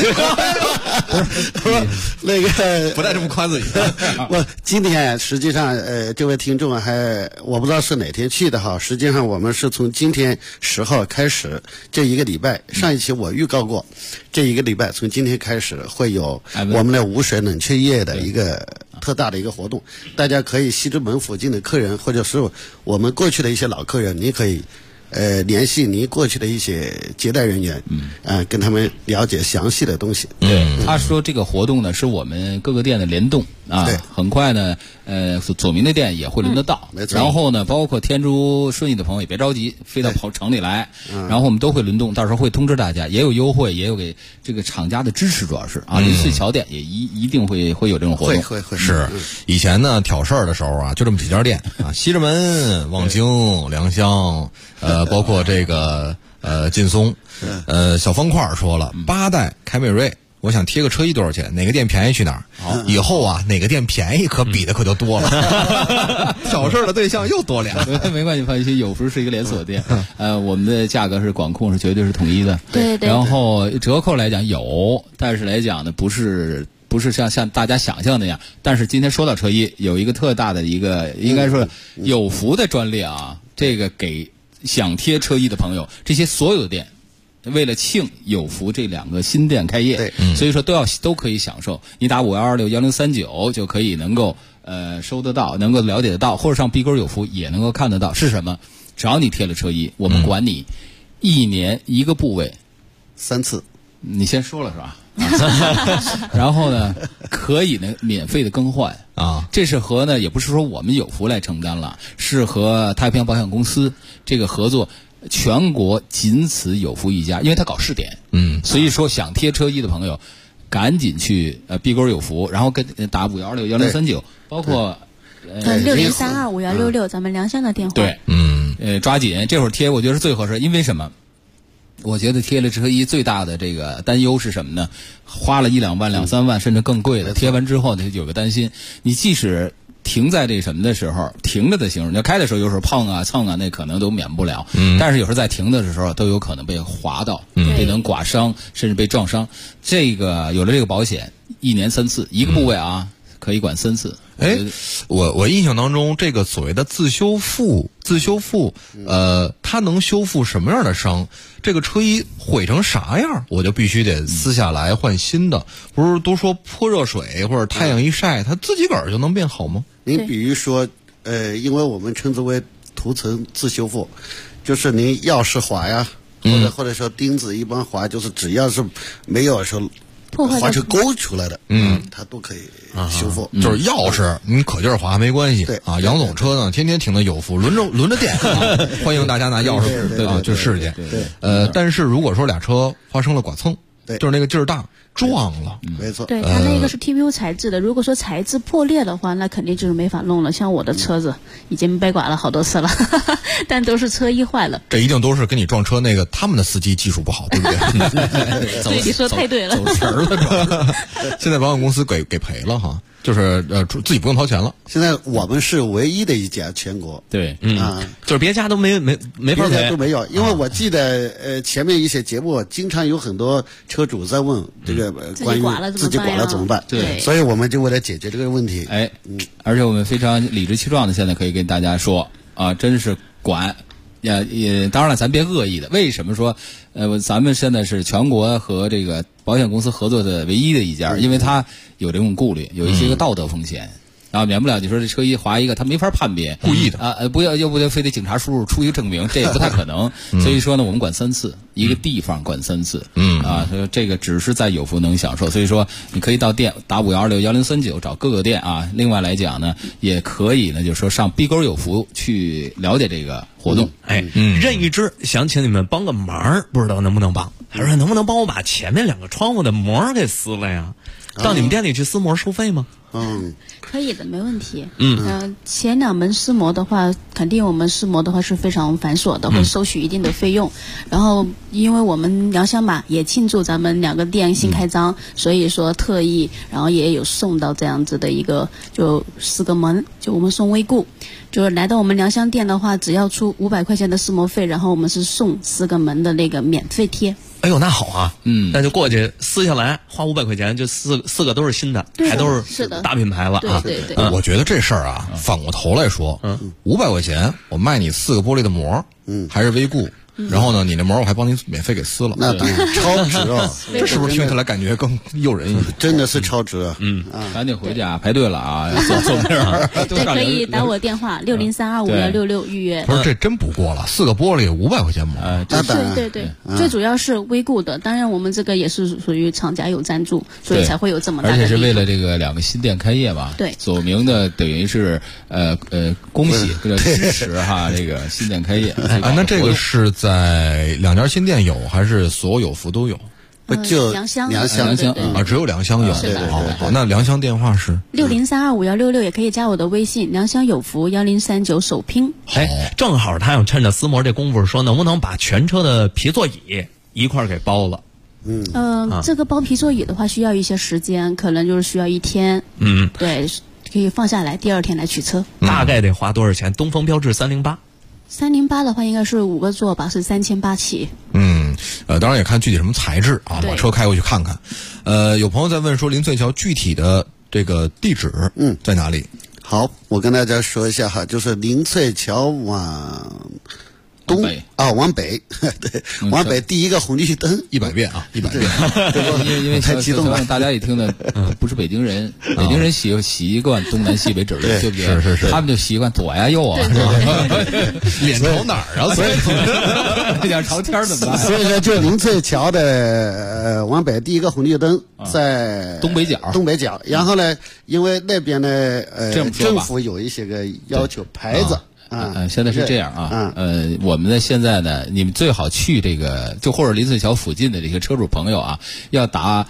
V: 那个
J: 不带这么夸自己。
V: 我今天实际上这位听众我不知道是哪天去的哈，实际上我们是从今天10号开始，这一个礼拜，上一期我预告过，这一个礼拜从今天开始会有我们的无水冷却液的一个特大的一个活动，大家可以西直门附近的客人或者是我们过去的一些老客人，你可以联系您过去的一些接待人员，跟他们了解详细的东西。
U: 对，他说这个活动呢是我们各个店的联动啊，很快呢，左民的店也会轮得到。
V: 没错。
U: 然后呢，包括天竺顺义的朋友也别着急，非得跑城里来，然后我们都会轮动，到时候会通知大家，也有优惠，也有给这个厂家的支持，主要是啊，临淄桥店也一定会有这种活动。
V: 会
J: 是。以前呢挑事儿的时候啊，就这么几家店啊，西直门、望京、良乡。包括这个劲松，小方块说了，8代凯美瑞，我想贴个车衣多少钱？哪个店便宜去哪儿？以后啊，哪个店便宜可比的可就多了。挑事儿的对象又多俩。
U: 没关系，放心，有福是一个连锁店，我们的价格是管控是绝对是统一的。
W: 对。
U: 然后折扣来讲有，但是来讲呢不是像大家想象那样。但是今天说到车衣，有一个特大的一个，应该说有福的专列啊，这个给想贴车衣的朋友，这些所有的店为了庆有福这2个新店开业，所以说都可以享受。你打52261039就可以能够收得到，能够了解得到，或者上 B 勾有福也能够看得到是什么。只要你贴了车衣，我们管你1年1个部位
V: 3次。
U: 你先说了是吧？然后呢，可以呢免费的更换啊，这是和呢也不是说我们有福来承担了，是和太平洋保险公司这个合作，全国仅此有福一家，因为他搞试点，所以说想贴车衣的朋友，赶紧去B 勾有福，然后跟打51261039，包括
W: 60325166咱们良乡的电话。
U: 对，抓紧这会儿贴，我觉得是最合适，因为什么？我觉得贴了车衣最大的这个担忧是什么呢？花了1、2万、2、3万甚至更贵的，贴完之后呢有个担心，你即使停在这什么的时候，停着的行驶，你开的时候有时候碰啊蹭啊，那可能都免不了。但是有时候在停的时候都有可能被划到，被能剐伤，甚至被撞伤。这个有了这个保险，1年3次，1个部位啊。可以管3次。
J: 我印象当中，这个所谓的自修复，它能修复什么样的伤？这个车衣毁成啥样，我就必须得撕下来换新的。不是都说泼热水或者太阳一晒，它自己个儿就能变好吗？
V: 您比如说，因为我们称之为涂层自修复，就是您钥匙划呀，或者说钉子一般划，就是只要是没有说划成沟出来的，它都可以修复。
J: 就是钥匙你可劲儿划没关系，对啊。杨总车呢，天天停的有福，轮着电，欢迎大家拿钥匙去试去。但是如果说俩车发生了剐蹭，就是那个劲儿大撞了，
V: 没错。
W: 对，它那个是 TPU 材质的，如果说材质破裂的话，那肯定就是没法弄了。像我的车子已经被剐了好多次了，但都是车衣坏了。
J: 这一定都是跟你撞车那个他们的司机技术不好，对不
W: 对？对，你说太对了，
J: 走神儿了。现在保险公司给赔了哈。就是自己不用掏钱了。
V: 现在我们是唯一的一家全国，
U: 对，
E: 就是别家都没法赔，
V: 都没有。因为我记得前面一些节目经常有很多车主在问这个关于自己剐了怎么办，
U: 对，
V: 所以我们就为了解决这个问题，
U: 而且我们非常理直气壮的现在可以跟大家说啊，真是管。也当然了，咱别恶意的。为什么说，咱们现在是全国和这个保险公司合作的唯一的一家，因为它有这种顾虑，有一些个道德风险。然后免不了你说这车衣划一个，他没法判别，
J: 故意的
U: 啊，要不就非得警察叔叔出一个证明，这也不太可能。所以说呢，我们管3次，一个地方管3次，所以这个只是在有福能享受。所以说你可以到店打51261039找各个店啊。另外来讲呢，也可以呢，就是说上 B 勾有福去了解这个活动。
E: 任一之想请你们帮个忙，不知道能不能帮？他说能不能帮我把前面2个窗户的膜给撕了呀？到你们店里去撕膜收费吗？
W: 可以的，没问题。前2门撕膜的话，肯定我们撕膜的话是非常繁琐的，会收取一定的费用。然后，因为我们良乡嘛，也庆祝咱们2个店新开张，所以说特意，然后也有送到这样子的一个，就4个门，就我们送微固。就是来到我们良乡店的话，只要出500块钱的撕膜费，然后我们是送4个门的那个免费贴。
E: 哎呦，那好啊，那就过去撕下来，花500块钱，就四个都是新的，还都是大品牌了啊。
W: 对。
J: 我觉得这事儿啊，反过头来说，500块钱我卖你4个玻璃的膜，还是微固。然后呢，你那膜我还帮你免费给撕了，
V: 那当然超值啊！
J: 这是不是听起来感觉更诱人一些？
V: 真的是超值。
U: 赶紧回去啊，排队了啊，走那儿。
W: 对，可以打我电话60325166预约。
J: 不是，这真不过了，4个玻璃500块钱膜。
W: 对，最主要是微固的，当然我们这个也是属于厂家有赞助，所以才会有这么大的。
U: 而且是为了这个2个新店开业嘛，
W: 对，
U: 走明的等于是恭喜支持哈这个新店开业。
J: 那这个是在2家新店有，还是所有有福都有？
V: 就
W: 良乡
J: 啊，只有良乡有。好，那良乡电话是
W: 60325166，也可以加我的微信，良乡有福1039首拼。
E: 正好他想趁着撕膜这功夫说，能不能把全车的皮座椅一块给包了？
W: 这个包皮座椅的话需要一些时间，可能就是需要1天。对，可以放下来，第2天来取车。
E: 大概得花多少钱？东风标致308
W: 的话应该是5个座吧，是3800起。
J: 当然也看具体什么材质啊，把车开过去看看。有朋友在问说，林萃桥具体的这个地址在哪里？
V: 好，我跟大家说一下哈，就是林萃桥往东往北，对，往北第一个红绿灯
J: 100遍啊，100遍，
U: 因为
V: 太激动了，
U: 大家一听呢，不是北京人，北京人习惯东南西北指对不对？
J: 是，
U: 他们就习惯左呀右啊，
J: 脸朝哪儿啊？所以
U: 脸朝天怎么办？
V: 所以说，就林萃桥的往北第一个红绿灯在
U: 东北角，
V: 然后呢，因为那边呢政府有一些个要求牌子。
U: 现在是这样啊，我们呢现在呢，你们最好去这个，就或者林萃桥附近的这些车主朋友啊，要打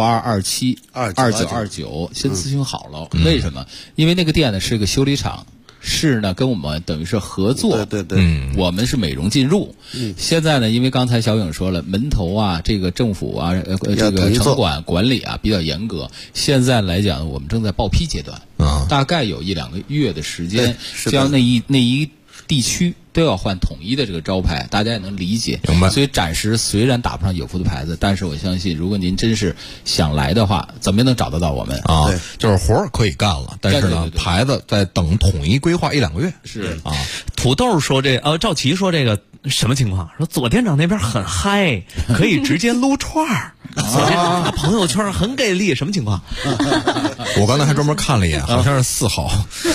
U: 62272929，先咨询好了。为什么？因为那个店呢是个修理厂。是呢，跟我们等于是合作，
V: 对，
U: 我们是美容进入。现在呢，因为刚才小颖说了，门头啊，这个政府啊，这个城管理啊比较严格。现在来讲，我们正在报批阶段，大概有1-2个月的时间，将那一地区都要换统一的这个招牌，大家也能理解。
J: 明白。
U: 所以暂时虽然打不上有福的牌子，但是我相信，如果您真是想来的话，怎么也能找得到我们
J: 啊。对，就是活儿可以干了，但是呢，牌子在等统一规划1-2个月。
U: 是
J: 啊。
E: 土豆说赵琦说这个什么情况？说左店长那边很嗨，可以直接撸串儿。他朋友圈很给力，什么情况？
J: 我刚才还专门看了一眼，好像是4号。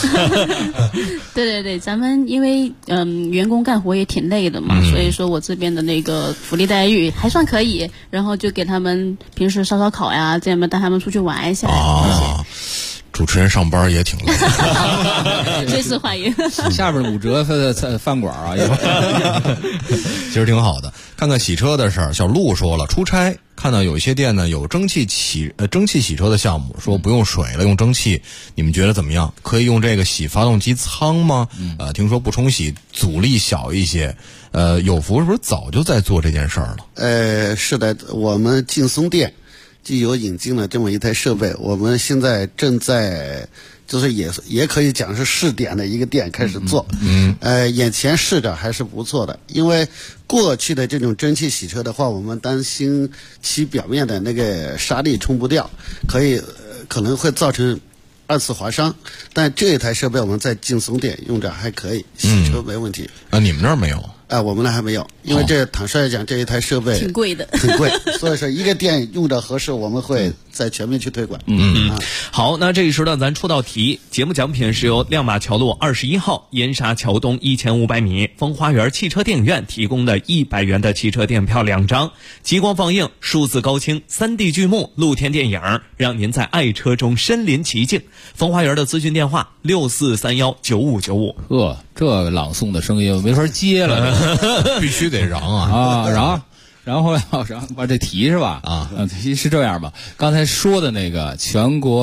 W: 对，咱们因为员工干活也挺累的嘛，所以说我这边的那个福利待遇还算可以，然后就给他们平时烧烤呀，这样带他们出去玩一下。
J: 主持人上班也挺累，
W: 随时欢迎。
U: 下边5折饭馆啊，
J: 其实挺好的。看看洗车的事儿，小陆说了，出差看到有一些店呢有蒸汽洗车的项目，说不用水了，用蒸汽，你们觉得怎么样？可以用这个洗发动机舱吗？听说不冲洗阻力小一些。有福是不是早就在做这件事儿了？
V: 是的，我们劲松店就有引进了这么一台设备，我们现在正在就是也可以讲是试点的一个店开始做。眼前试着还是不错的，因为过去的这种蒸汽洗车的话，我们担心其表面的那个沙粒冲不掉，可能会造成2次划伤。但这一台设备我们在劲松店用着还可以，洗车没问题。
J: 你们那儿没有？
V: 我们那还没有，因为这坦率讲，这一台设备
W: 挺贵的，
V: 很贵，所以说一个店用着合适，我们会再全面去推广。
E: 好，那这一时段咱出道题，节目奖品是由亮马桥路21号燕莎桥东1500米风花园汽车电影院提供的100元的汽车电影票2张，极光放映、数字高清、3D 剧目、露天电影，让您在爱车中身临其境。风花园的咨询电话64319595。
U: 这朗诵的声音我没法接了，
J: 必须得嚷啊！
U: 然后把这题是吧？题是这样吧？刚才说的那个全国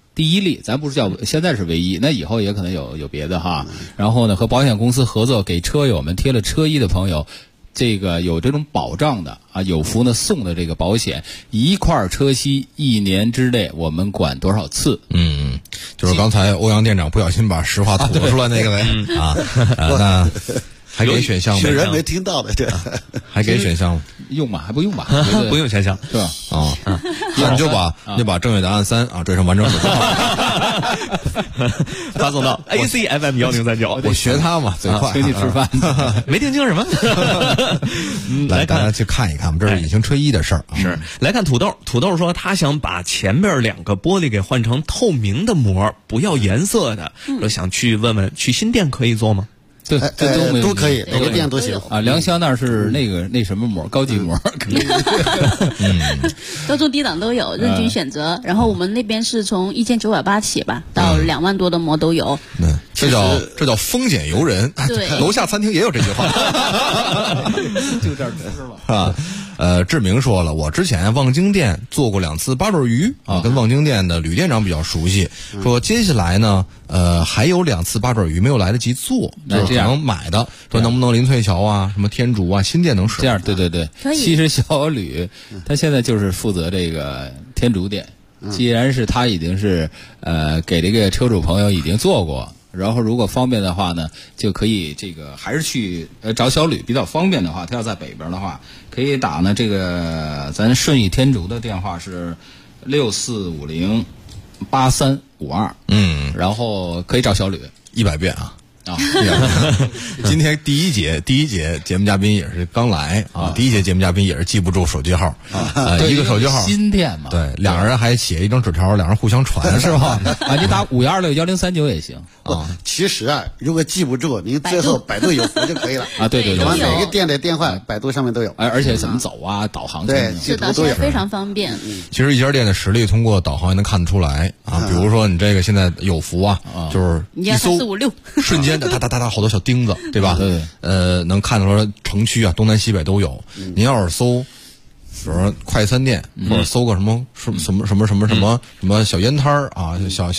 U: 第一例，咱不是叫现在是唯一，那以后也可能有别的哈。然后呢，和保险公司合作，给车友们贴了车衣的朋友，这个有这种保障的啊，有福呢送的这个保险，一块车漆1年之内我们管多少次？
J: 就是刚才欧阳店长不小心把实话吐出来那个呗那还给选项吗？
V: 有人没听到的，对，
J: 还给选项吗？
U: 用吧，还不用吧？
E: 不用选项
U: 是吧？
J: 那你就把正确答案3啊，缀上完整手机号
E: 发送到 ACFM1039。
J: 我学他嘛，最快。
U: 请你吃饭，
E: 没听清什么？
J: 来，大家去看一看，这是隐形车衣的事儿。
E: 是来看土豆说他想把前边2个玻璃给换成透明的膜，不要颜色的，说想去问问去新店可以做吗？
U: 对，这
V: 都可以，哪个店都行
U: 啊。良乡那是那什么膜，高级膜，
W: 高中低档都有，任君选择。然后我们那边是从1980起吧，到2万多的膜都有。
J: 这叫丰俭由人。
W: 对，
J: 楼下餐厅也有这句话。
U: 就这儿吃了
J: 啊。志明说了，我之前望京店做过2次八爪鱼啊，跟望京店的吕店长比较熟悉。说接下来呢，还有2次八爪鱼没有来得及做，就是可能买的。说能不能林翠桥啊、什么天竺啊、新店能使？
U: 这样，对，
W: 可以。
U: 其实小吕他现在就是负责这个天竺店，既然是他已经是给这个车主朋友已经做过。然后如果方便的话呢，就可以这个还是去找小吕比较方便的话，他要在北边的话，可以打呢这个咱顺义天竺的电话是64508352，然后可以找小吕
J: 100遍啊。今天第一节节目嘉宾也是刚来啊，第一节节目嘉宾也是记不住手机号一个手机号
U: 新店嘛，
J: 对，2人还写一张纸条，2人互相传是吧？
U: 你打51261039也行
V: 啊。其实啊，如果记不住，您最后百度有福就可以了
U: 啊。对，
V: 我们每个店的电话百度上面都有，
U: 而且怎么走啊，导航
V: 对，
W: 是的，现在非常方便。
J: 其实一家店的实力通过导航也能看得出来啊。比如说你这个现在有福啊，就是一搜
W: 12345
J: 瞬间哒好多小钉子，对吧？
U: 对，
J: 能看出来城区啊，东南西北都有。您要是搜，比如说快餐店，或者搜个什么小烟摊儿啊，小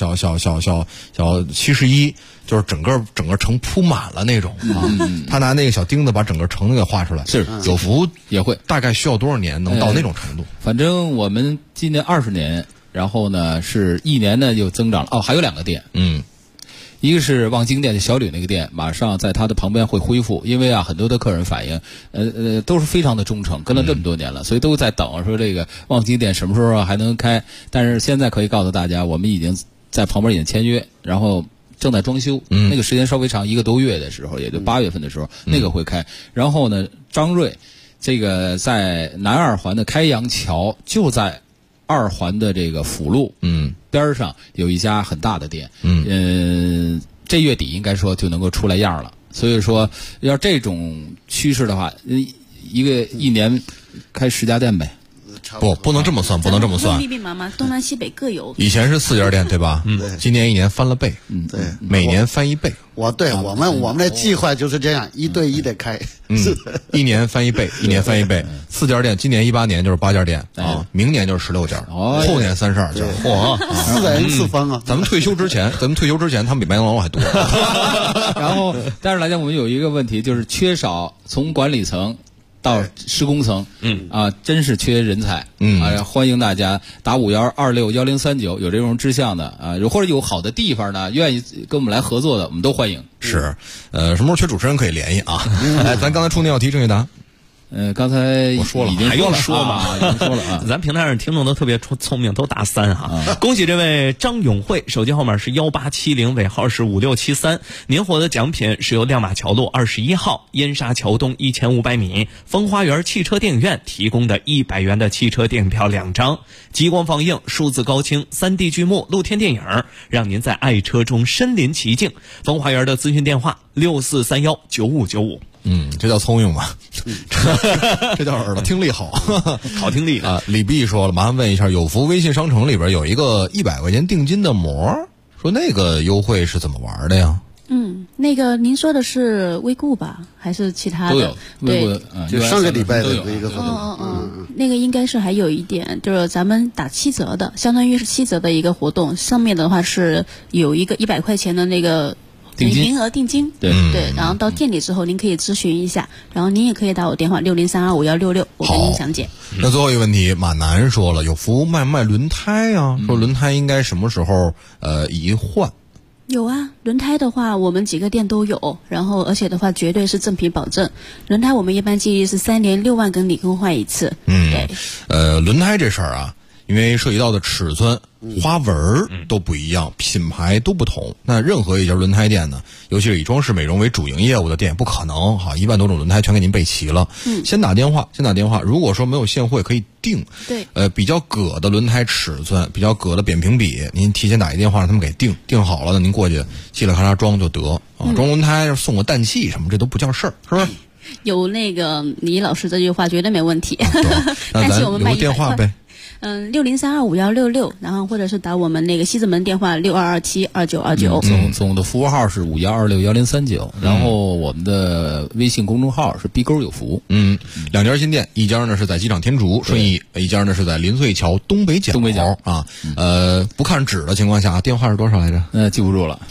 J: 71，就是整个城铺满了那种啊。他拿那个小钉子把整个城给画出来。
U: 是
J: 有福
U: 也会，
J: 大概需要多少年能到那种程度？
U: 反正我们今年20年，然后呢是1年呢又增长了。还有2个店，一个是望京店的小吕那个店，马上在他的旁边会恢复，因为啊很多的客人反映，都是非常的忠诚，跟了这么多年了，所以都在等说这个望京店什么时候还能开。但是现在可以告诉大家，我们已经在旁边已经签约，然后正在装修，那个时间稍微长，1个多月的时候，也就8月份的时候，那个会开。然后呢，张瑞这个在南2环的开阳桥，就在2环的这个辅路边上有一家很大的店，这月底应该说就能够出来样了。所以说要这种趋势的话，1年开10家店呗。
J: 不能这么算，不能这么算。
W: 密密麻麻，东南西北各有。
J: 以前是4家店，对吧？今年1年翻了倍，
V: 对，
J: 每年翻1倍。
V: 我们的计划就是这样，1对1的开
J: ，1年翻1倍，1年翻1倍。4家店，今年18年就是8家店啊，明年就是16家，后年32家。
V: 嚯，400人次方啊！
J: 咱们退休之前，他们比麦当劳还多。
U: 然后，但是来讲，我们有一个问题，就是缺少从管理层到施工层，真是缺人才，欢迎大家打51261039，有这种志向的啊，或者有好的地方呢，愿意跟我们来合作的，我们都欢迎。
J: 是，什么时候缺主持人可以联系啊？来，咱刚才充电要提正确答。
U: 刚才
J: 我说了，
E: 还用说
U: 吗？已经说了啊。
E: 咱平台上听众都特别聪明，都打3哈。恭喜这位张永慧，手机号码是1870，尾号是5673。您获得奖品是由亮马桥路21号燕莎桥东1500米风花园汽车电影院提供的100元的汽车电影票2张，极光放映、数字高清、3D 剧目、露天电影，让您在爱车中身临其境。风花园的咨询电话64319595。
J: 这叫聪明吧？这叫耳朵听力好，
E: 考听力
J: 啊！李碧说了，麻烦问一下，有福微信商城里边有一个100块钱定金的膜，说那个优惠是怎么玩的呀？
W: 那个您说的是微固吧，还是其他的？
U: 都有微固，
V: 就上个礼拜的一个活动。
W: 那个应该是还有一点，就是咱们打7折的，相当于是7折的一个活动。上面的话是有一个100块钱的那个名额定金，
U: 对，
W: 然后到店里之后您可以咨询一下，然后您也可以打我电话60325166，我给您讲解。
J: 那最后一个问题，马南说了，有服务卖不卖轮胎啊？说轮胎应该什么时候一换？
W: 有啊，轮胎的话我们几个店都有，然后而且的话绝对是正品保证。轮胎我们一般建议是3年6万根里更换一次。对。
J: 轮胎这事儿啊，因为涉及到的尺寸、花纹都不一样，品牌都不同。那任何一家轮胎店呢，尤其是以装饰美容为主营业务的店，不可能1万多种轮胎全给您备齐了。先打电话。如果说没有现货，可以定。
W: 对。
J: 比较葛的轮胎尺寸，比较葛的扁平比，您提前打一电话让他们给定好了呢，您过去嘁哩喀嚓装就得啊。装轮胎送个氮气什么，这都不叫事儿，是吧？
W: 有那个李老师这句话绝对没问题。
J: 那咱留个电话呗。
W: 60325166，然后或者是打我们那个西直门电话62272929。
U: 总的服务号是52261039，然后我们的微信公众号是B勾有福。
J: 两家新店，一家呢是在机场天竺顺义，一家呢是在林萃桥东北角啊。不看纸的情况下，电话是多少来着？
U: 记不住了。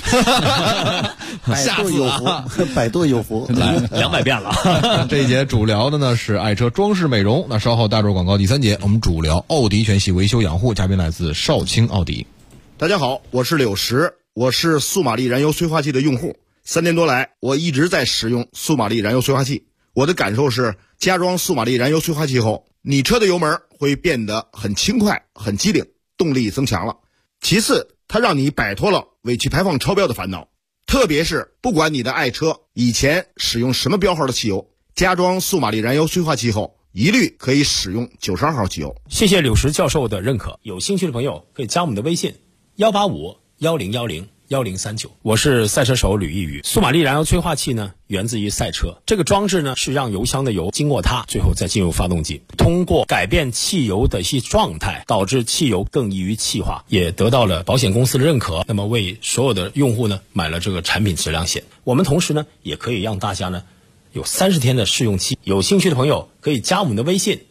V: 百度有福
E: ，200遍了。
J: 这一节主聊的呢是爱车装饰美容，那稍后大众广告第3节，我们主聊奥迪全系维修养护，嘉宾来自少卿奥迪。
K: 大家好，我是柳石，我是速马力燃油催化器的用户，3年多来我一直在使用速马力燃油催化器。我的感受是，加装速马力燃油催化器后，你车的油门会变得很轻快、很机灵，动力增强了。其次，它让你摆脱了尾气排放超标的烦恼，特别是不管你的爱车以前使用什么标号的汽油，加装速马力燃油催化器后，一律可以使用92号汽油。
L: 谢谢柳石教授的认可，有兴趣的朋友可以加我们的微信18510101039。我是赛车手吕一宇。速马力燃油催化器呢，源自于赛车。这个装置呢，是让油箱的油经过它，最后再进入发动机，通过改变汽油的一些状态，导致汽油更易于气化，也得到了保险公司的认可。那么为所有的用户呢，买了这个产品质量险。我们同时呢，也可以让大家呢有30天的试用期。有兴趣的朋友可以加我们的微信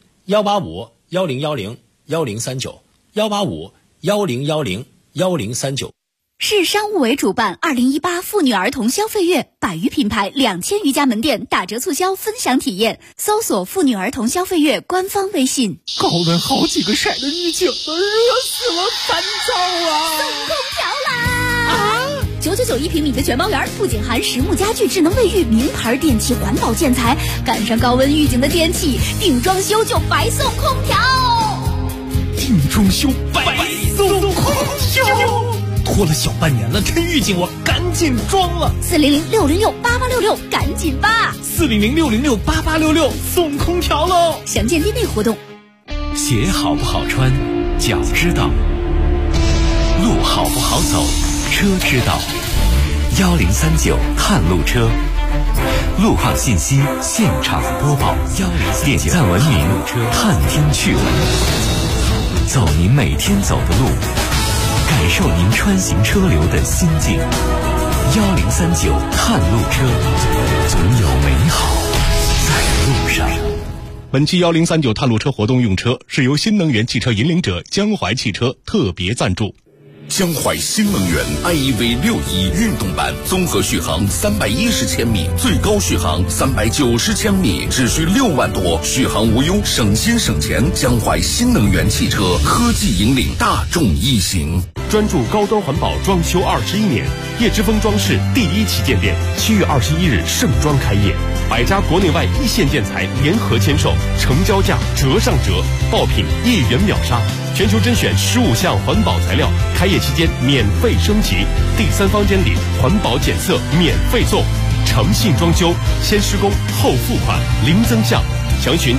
L: 18510101039，18510101039。
F: 市商务委主办2018妇女儿童消费月，100余品牌2000余家门店打折促销分享体验，搜索妇女儿童消费月官方微信。
Q: 高温好几个晒的预警了，热死了，烦躁啊！
F: 送空调啦！9991平米的全包园，不仅含实木家具、智能卫浴、名牌电器、环保建材，赶上高温预警的天气，定装修就白送空调。
Q: 定装修白送空调。拖了小半年了，这预警我赶紧装了。
F: 400-606-8866，赶紧吧。
Q: 400-606-8866，送空调喽！
F: 详见店内活动。
D: 鞋好不好穿，脚知道；路好不好走，车知道。1039探路车，路况信息现场播报。点赞文明，探天趣闻，走您每天走的路。感受您穿行车流的心境。1039探路车，总有美好在路上。
G: 本期1039探路车活动用车是由新能源汽车引领者江淮汽车特别赞助。
N: 江淮新能源 iEV61运动版，综合续航310千米，最高续航390千米，只需6万多，续航无忧，省心省钱。江淮新能源汽车科技引领大众一行，
G: 专注高端环保装修21年，叶之峰装饰第1旗舰店7月21日盛装开业，100家国内外一线建材联合签售，成交价折上折，爆品1元秒杀，全球甄选15项环保材料，开业期间免费升级，第3方监理，环保检测免费送，诚信装修，先施工后付款，零增项，详询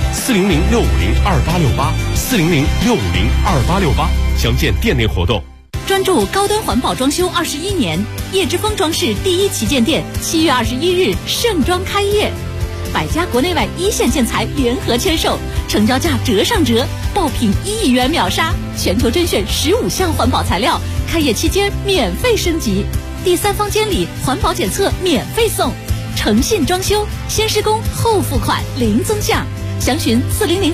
G: 400-650-2868，400-650-2868，详见店内活动。
F: 专注高端环保装修21年，叶之峰装饰第1旗舰店7月21日盛装开业，100家国内外一线建材联合签售，成交价折上折，爆品1元秒杀，全球甄选15项环保材料，开业期间免费升级， 第3方监理环保检测免费送，诚信装修，先施工后付款零增项，详询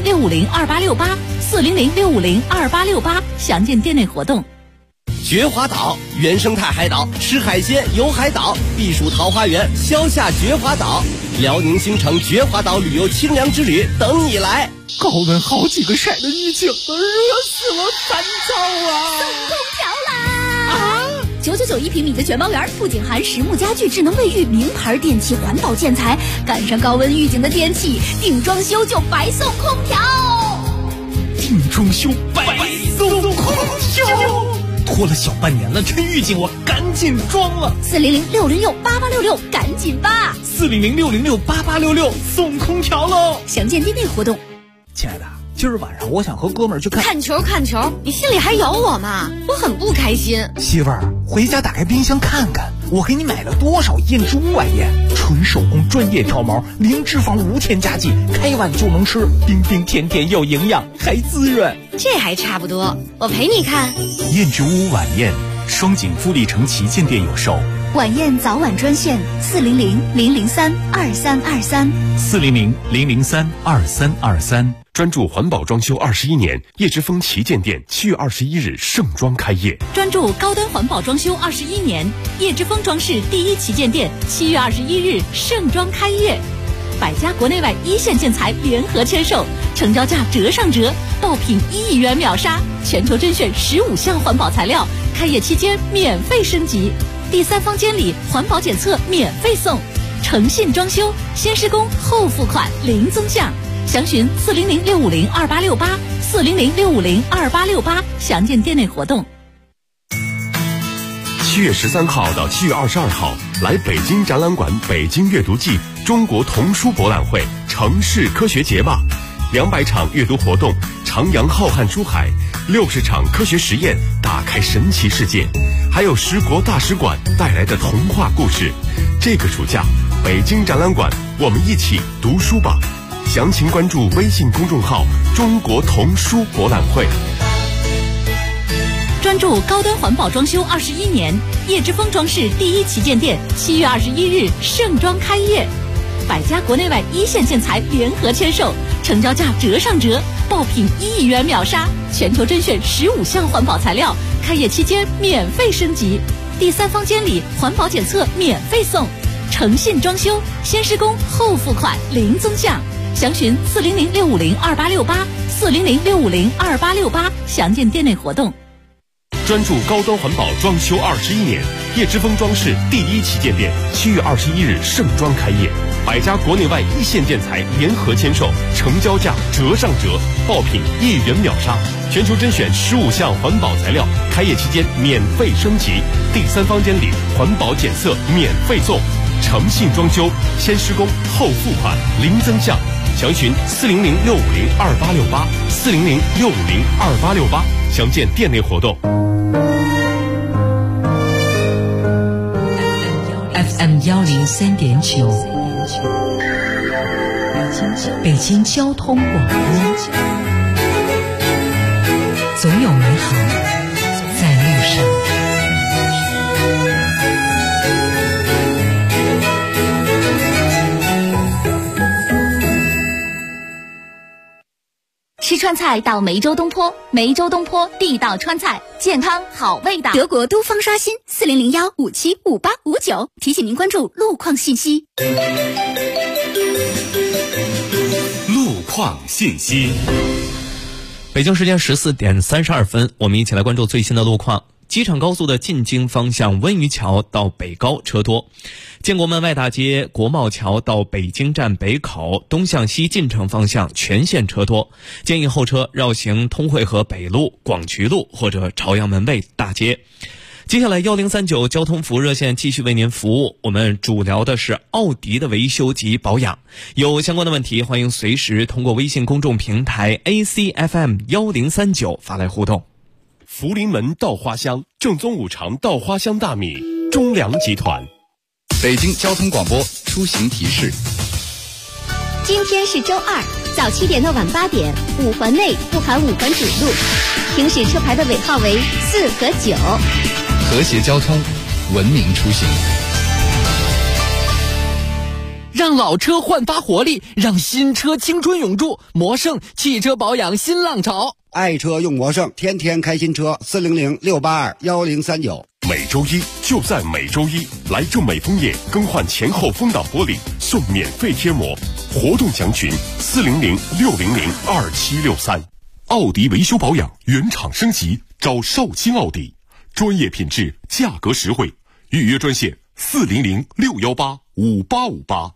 F: 400-650-2868，400-650-2868，详见店内活动。
B: 绝华岛原生态海岛，吃海鲜游海岛，避暑桃花源，消夏绝华岛，辽宁新城绝华岛旅游清凉之旅等你来。
Q: 高温好几个晒的预警，热死了，烦躁啊！
P: 送空调啦！999一平米的全包园，不仅含实木家具、智能卫浴、名牌电器、环保建材，赶上高温预警的天气，定装修就白送空调。
Q: 定装修白送空调。拖了小半年了，这预警我赶紧装了。
P: 400-606-8866，赶紧吧。
Q: 400-606-8866，送空调喽！
P: 详见店内活动。
Q: 亲爱的，今儿晚上我想和哥们儿去
M: 看球，你心里还有我吗？我很不开心。
Q: 媳妇儿，回家打开冰箱看看，我给你买了多少燕之屋晚宴，纯手工专业挑毛，零脂肪无添加剂，开碗就能吃，冰冰甜甜又营养，还滋润。
M: 这还差不多，我陪你看。
Q: 燕之屋晚宴，双井富力城旗舰店有售。
P: 晚宴早晚专线
G: 400-003-2323，400-003-2323。专注环保装修21年，叶之峰旗舰店7月21日盛装开业。
F: 专注高端环保装修21年，叶之峰装饰第1旗舰店7月21日盛装开业。百家国内外一线建材联合签售，成交价折上折，爆品1亿元秒杀，全球甄选15项环保材料，开业期间免费升级，第3方监理环保检测免费送，诚信装修，先施工后付款零增项，详询400-650-2868，400-650-2868，详见店内活动。
G: 7月13号到7月22号，来北京展览馆北京阅读季中国童书博览会城市科学节吧，200场阅读活动，徜徉浩瀚书海，60场科学实验，打开神奇世界，还有10国大使馆带来的童话故事。这个暑假，北京展览馆，我们一起读书吧。详情关注微信公众号中国童书博览会。
F: 专注高端环保装修21年，叶之峰装饰第1旗舰店7月21日盛装开业，百家国内外一线建材联合签售，成交价折上折，爆品1亿元秒杀，全球甄选15项环保材料，开业期间免费升级，第3方监理环保检测免费送，诚信装修，先施工后付款零增项，详询400-650-2868，400-650-2868，详见店内活动。
G: 专注高端环保装修21年，叶之峰装饰第1旗舰店7月21日盛装开业，百家国内外一线建材联合签售，成交价折上折，爆品1亿元秒杀，全球甄选15项环保材料，开业期间免费升级，第3方监理环保检测免费送，诚信装修，先施工后付款零增项，详询400-650-2868，400-650-2868，详见店内活动。
C: FM 103.9，北京交通广播，总有美好在路上。
P: 吃川菜到梅州东坡，梅州东坡地道川菜，健康好味道。德国都方刷新400-575859，提醒您关注路况信息。
D: 路况信息。
E: 北京时间14点32分，我们一起来关注最新的路况。机场高速的进京方向温榆桥到北高车多，建国门外大街国贸桥到北京站北口东向西进城方向全线车多，建议后车绕行通惠河北路、广渠路或者朝阳门卫大街。接下来1039交通服务热线继续为您服务，我们主聊的是奥迪的维修及保养，有相关的问题欢迎随时通过微信公众平台 ACFM1039 发来互动。
G: 福临门稻花香，正宗五常稻花香大米，中粮集团。
N: 北京交通广播出行提示：
P: 今天是周二，早7点到晚8点，5环内不含5环主路，行驶车牌的尾号为4和9。
N: 和谐交通，
U: 文明出行。
H: 让老车焕发活力，让新车青春永驻。魔胜汽车保养新浪潮，
I: 爱车用魔胜，天天开新车，400-682-1039。
G: 每周一就在每周一，来正美枫叶更换前后风挡玻璃送免费贴膜，活动详询400-600-2763。奥迪维修保养原厂升级，找绍兴奥迪，专业品质，价格实惠，预约专线400-618-5858。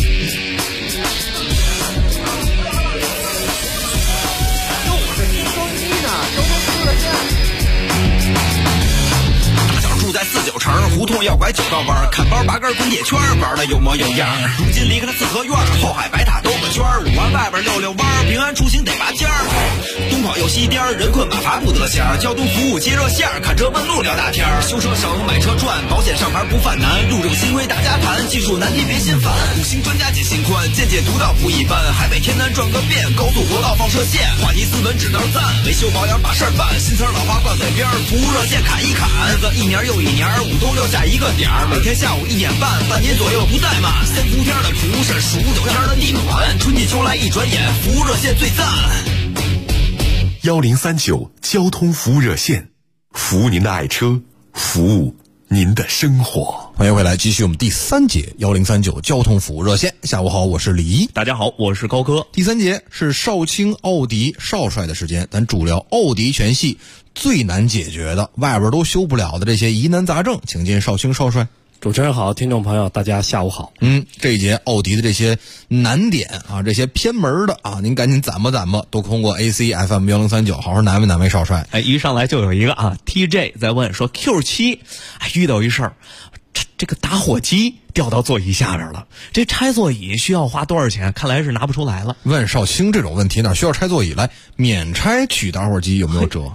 A: 在49城胡同要拐9道弯，看包拔根工业圈，玩的有模有样。如今离开了四合院，后海白塔兜个圈，5环外边溜弯，平安出行得拔尖儿。东跑又西颠，人困马乏不得闲，交通服务接热线，看车问路聊大天。修车省，买车赚，保险上牌不犯难，路正新规大家谈，技术难题别心烦。5星专家解心宽，见解独到不一般，海北天南转个遍，高速国道放射线，话题斯文只道赞，维修保养把事儿办，新词老话挂嘴边，服务热线砍一砍，日子一年又一年，5冬6夏一个点儿，每天下午1点半，半年左右不怠慢。3伏天的蒲是数9天的地暖，春季秋来一转眼，服务热线最赞。
G: 1039交通服务热线，服务您的爱车，服务您的生活。
J: 欢迎回来，继续我们第3节1039交通服务热线。下午好，我是李一。
E: 大家好，我是高哥。
J: 第3节是少卿奥迪少帅的时间，咱主聊奥迪全系最难解决的，外边都修不了的这些疑难杂症，请进少卿少帅。
O: 主持人好，听众朋友大家下午好。
J: 这一节奥迪的这些难点啊，这些偏门的啊，您赶紧攒吧攒吧，都通过 AC FM 1039好好难为难为少帅。
E: 一上来就有一个啊 TJ 在问说 Q7 遇到一事儿，这个打火机掉到座椅下边了，这拆座椅需要花多少钱？看来是拿不出来了。
J: 问少卿这种问题哪需要拆座椅来？免拆取打火机有没有辙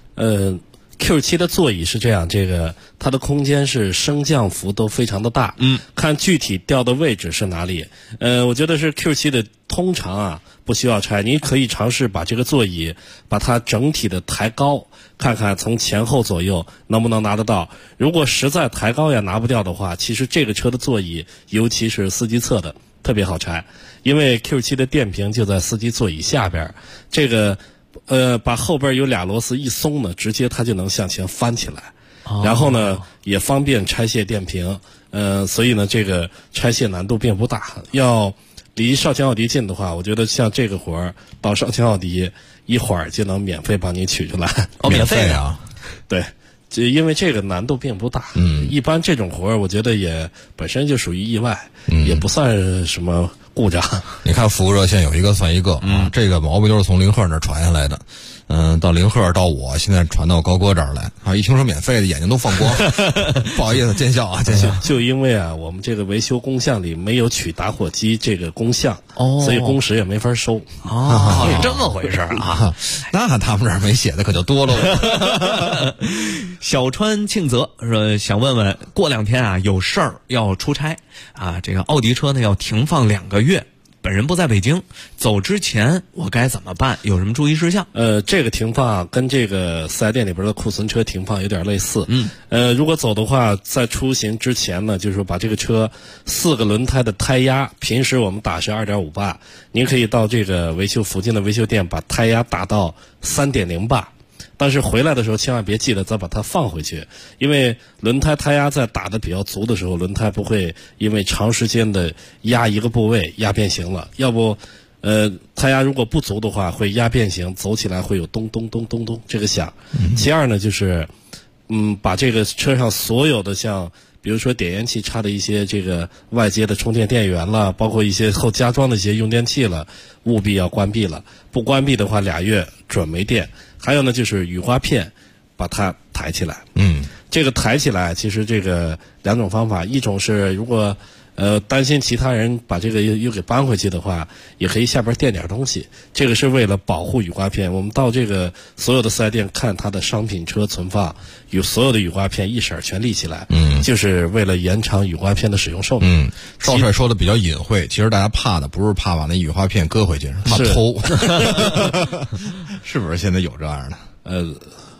O: ？Q7 的座椅是这样，这个它的空间是升降幅都非常的大，看具体掉的位置是哪里。我觉得是 Q7 的通常啊不需要拆，你可以尝试把这个座椅把它整体的抬高，看看从前后左右能不能拿得到。如果实在抬高也拿不掉的话，其实这个车的座椅，尤其是司机侧的特别好拆，因为 Q7 的电瓶就在司机座椅下边，这个把后边有2螺丝一松呢，直接它就能向前翻起来，然后呢也方便拆卸电瓶，所以呢这个拆卸难度并不大。要离少卿奥迪近的话，我觉得像这个活儿到少卿奥迪一会儿就能免费帮你取出来。
E: 免费啊？
O: 对。因为这个难度并不大，一般这种活儿我觉得也本身就属于意外，也不算什么故障。
J: 你看服务热线有一个算一个，这个毛病都是从林鹤那儿传下来的，到林鹤到我现在传到高哥这儿来啊，一听说免费的眼睛都放光，不好意思，见笑啊，见笑。
O: 就因为啊，我们这个维修工项里没有取打火机这个工项，所以工时也没法收。
E: 是这么回事啊？
J: 那他们这儿没写的可就多了。
E: 小川庆泽说想问问，过2天啊有事儿要出差啊，这个奥迪车呢要停放2个月，本人不在北京，走之前我该怎么办？有什么注意事项？
O: 这个停放跟这个4S店里边的库存车停放有点类似。如果走的话，在出行之前呢，就是说把这个车4个轮胎的胎压，平时我们打是2.5巴，您可以到这个附近的维修店把胎压打到3.0巴。但是回来的时候千万别记得再把它放回去，因为轮胎胎压在打得比较足的时候，轮胎不会因为长时间的压一个部位压变形了，要不胎压如果不足的话会压变形，走起来会有咚咚咚咚咚这个响。其二呢就是把这个车上所有的像比如说点烟器插的一些这个外接的充电电源了，包括一些后加装的一些用电器了，务必要关闭了，不关闭的话2月准没电。还有呢就是雨刮片把它抬起来。这个抬起来其实这个2种方法，一种是如果担心其他人把这个又给搬回去的话，也可以下边垫点东西，这个是为了保护雨刮片。我们到这个所有的4S店看它的商品车存放，有所有的雨刮片一色全立起来，就是为了延长雨刮片的使用寿命。
J: 少帅说的比较隐晦，其实大家怕的不是怕把那雨刮片搁回去，怕偷。是不是现在有这样的？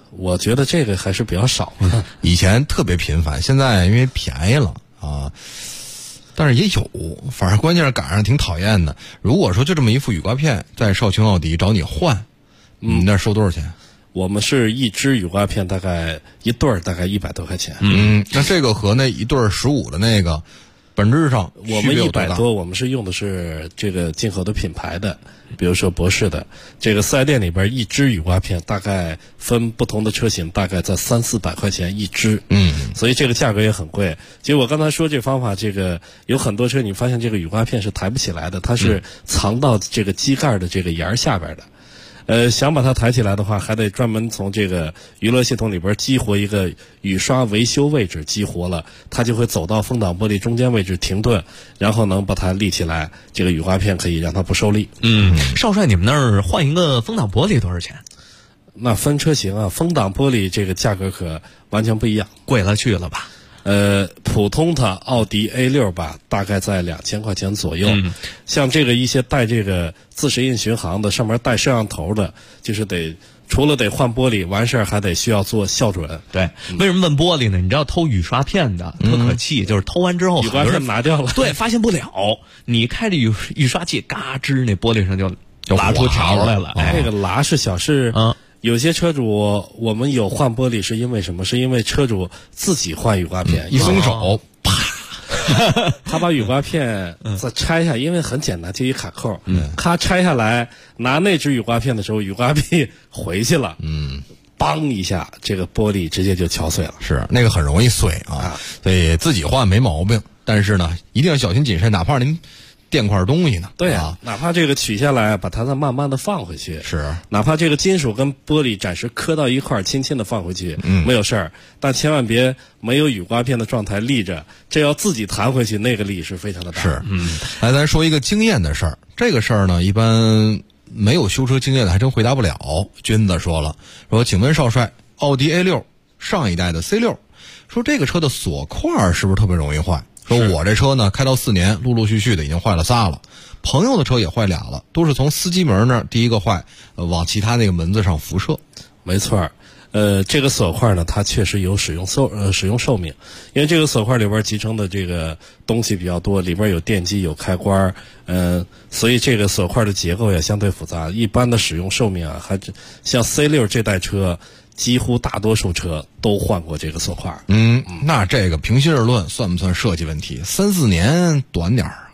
O: 我觉得这个还是比较少的。
J: 以前特别频繁，现在因为便宜了啊，但是也有，反正关键是赶上挺讨厌的。如果说就这么一副雨刮片在绍兴奥迪找你换，你那收多少钱？
O: 我们是一支雨刮片大概一对儿大概100多块钱。
J: 那这个和那一对15的那个本质上
O: 我们100多，我们是用的是这个进口的品牌的，比如说博士的。这个4S店里边一支雨刮片大概分不同的车型，大概在300-400块钱一支。所以这个价格也很贵。其实我刚才说这方法，这个有很多车你发现这个雨刮片是抬不起来的，它是藏到这个机盖的这个沿下边的。想把它抬起来的话，还得专门从这个娱乐系统里边激活一个雨刷维修位置，激活了，它就会走到风挡玻璃中间位置停顿，然后能把它立起来。这个雨刮片可以让它不受力。
E: 少帅，你们那儿换一个风挡玻璃多少钱？
O: 那分车型啊，风挡玻璃这个价格可完全不一样，
E: 贵了去了吧？
O: 普通的奥迪 A6 吧，大概在2000块钱左右。像这个一些带这个自适应巡航的，上面带摄像头的，就是除了得换玻璃，完事儿还得需要做校准。
E: 对，为什么问玻璃呢？你知道偷雨刷片的特可气，就是偷完之后
O: 雨刮片拿掉了，
E: 对，发现不了。你开着雨刷器，嘎吱，那玻璃上就拉出条来了。
O: 那个拉是小事。有些车主，我们有换玻璃是因为什么？是因为车主自己换雨刮片，
J: 一松手，
O: 啪，他把雨刮片再拆下，因为很简单，就一卡扣，咔拆下来，拿那只雨刮片的时候，雨刮片回去了，梆一下，这个玻璃直接就敲碎了。
J: 是那个很容易碎啊，所以自己换没毛病，但是呢，一定要小心谨慎，哪怕您垫块东西呢？
O: 对啊，哪怕这个取下来，把它再慢慢的放回去，
J: 是，
O: 哪怕这个金属跟玻璃暂时磕到一块，轻轻的放回去，没有事儿，但千万别没有雨刮片的状态立着，这要自己弹回去，那个力是非常的大。
J: 是，来，咱说一个经验的事儿，这个事儿呢，一般没有修车经验的还真回答不了。君子说了，说，请问少帅，奥迪 A6 上一代的 C6， 说这个车的锁块是不是特别容易坏？说我这车呢，开到4年，陆陆续续的已经坏了仨了，朋友的车也坏俩了，都是从司机门那儿第一个坏，往其他那个门子上辐射。
O: 没错，这个锁块呢，它确实有使用寿命，因为这个锁块里边集成的这个东西比较多，里边有电机、有开关，所以这个锁块的结构也相对复杂。一般的使用寿命啊，还像 C6 这代车，几乎大多数车都换过这个锁块。
J: 那这个平心而论，算不算设计问题？3-4年短点儿。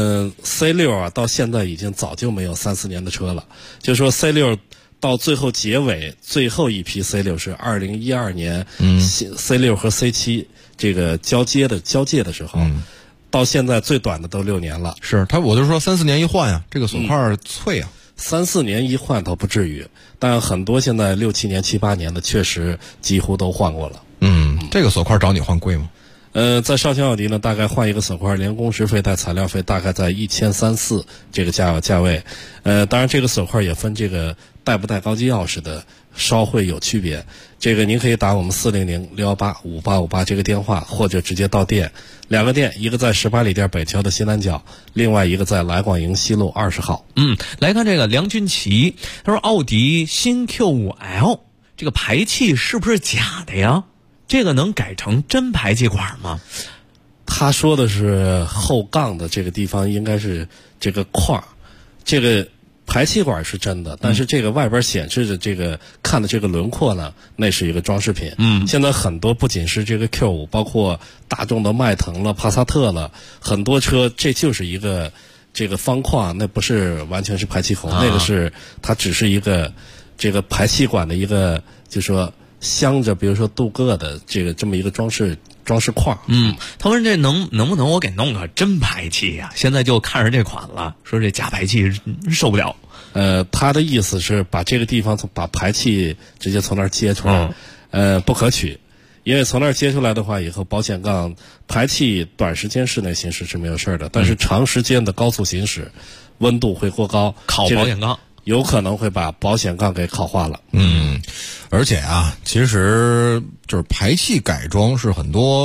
O: C6 啊，到现在已经早就没有3-4年的车了。就说 C6 到最后结尾，最后一批 C6 是2012年，C6 和 C7 这个交界的时候，到现在最短的都6年了。
J: 是我就说3-4年一换呀，这个锁块脆啊。
O: 3-4年一换倒不至于，但很多现在6-7年、7-8年的确实几乎都换过了。
J: 这个锁块找你换贵吗？
O: 在绍兴奥迪呢，大概换一个锁块，连工时费带材料费，大概在1300-1400这个价位。当然这个锁块也分这个带不带高级钥匙的，稍会有区别。这个您可以打我们400-618-5858这个电话，或者直接到店。2个店，一个在18里店北桥的西南角，另外一个在来广营西路20号。
E: 来看这个梁军奇，他说奥迪新 Q5L 这个排气是不是假的呀？这个能改成真排气管吗？
O: 他说的是后杠的这个地方应该是这个块，这个排气管是真的，但是这个外边显示的这个看的这个轮廓呢，那是一个装饰品。现在很多不仅是这个 Q5， 包括大众的迈腾了、帕萨特了，很多车这就是一个这个方框，那不是完全是排气孔，那个是它只是一个这个排气管的一个，就说镶着比如说镀铬的这么一个装饰框。
E: 他问这能不能我给弄个真排气呀？现在就看着这款了，说这假排气受不了。
O: 他的意思是把这个地方把排气直接从那儿接出来，不可取，因为从那儿接出来的话，以后保险杠排气短时间室内行驶是没有事的，但是长时间的高速行驶，温度会过高，
E: 烤保险杠。
O: 有可能会把保险杠给烤化了。
J: 而且啊，其实就是排气改装是很多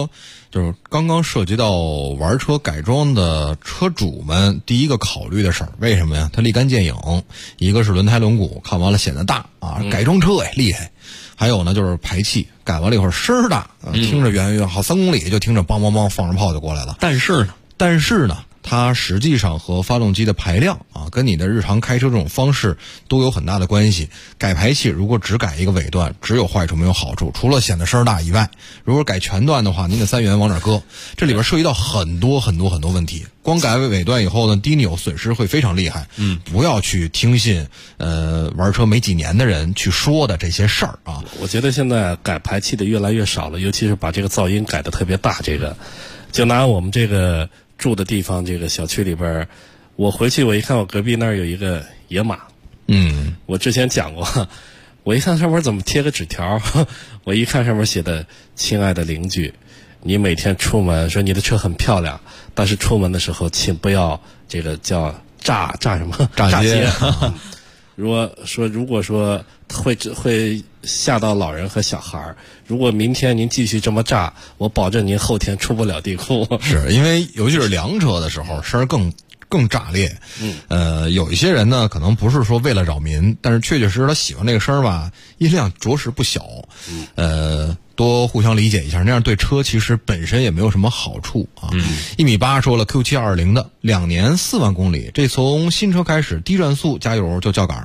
J: 就是刚刚涉及到玩车改装的车主们第一个考虑的事儿，为什么呀？它立竿见影，一个是轮胎轮毂看完了显得大啊，改装车厉害。还有呢，就是排气改完了以后声儿大，听着远远好3公里就听着梆梆梆放着炮就过来了。但是呢，它实际上和发动机的排量啊，跟你的日常开车这种方式都有很大的关系。改排气如果只改一个尾段，只有坏处没有好处，除了显得声大以外，如果改全段的话，您的3元往哪搁？这里边涉及到很多问题。光改尾段以后呢，低扭损失会非常厉害。不要去听信玩车没几年的人去说的这些事儿啊。
O: 我觉得现在改排气的越来越少了，尤其是把这个噪音改得特别大。这个就拿我们这个住的地方，这个小区里边，我回去我一看，我隔壁那儿有一个野马。我之前讲过，我一看上面怎么贴个纸条，我一看上面写的：“亲爱的邻居，你每天出门说你的车很漂亮，但是出门的时候请不要这个叫炸什么
J: 炸街。
O: 如果说会吓到老人和小孩，如果明天您继续这么炸，我保证您后天出不了地库。”
J: 是因为尤其是凉车的时候，声儿更炸裂。有一些人呢，可能不是说为了扰民，但是确实他喜欢这个声儿吧，音量着实不小。多互相理解一下，那样对车其实本身也没有什么好处啊。1.8米说了 Q720的2年4万公里，这从新车开始低转速加油就叫杆。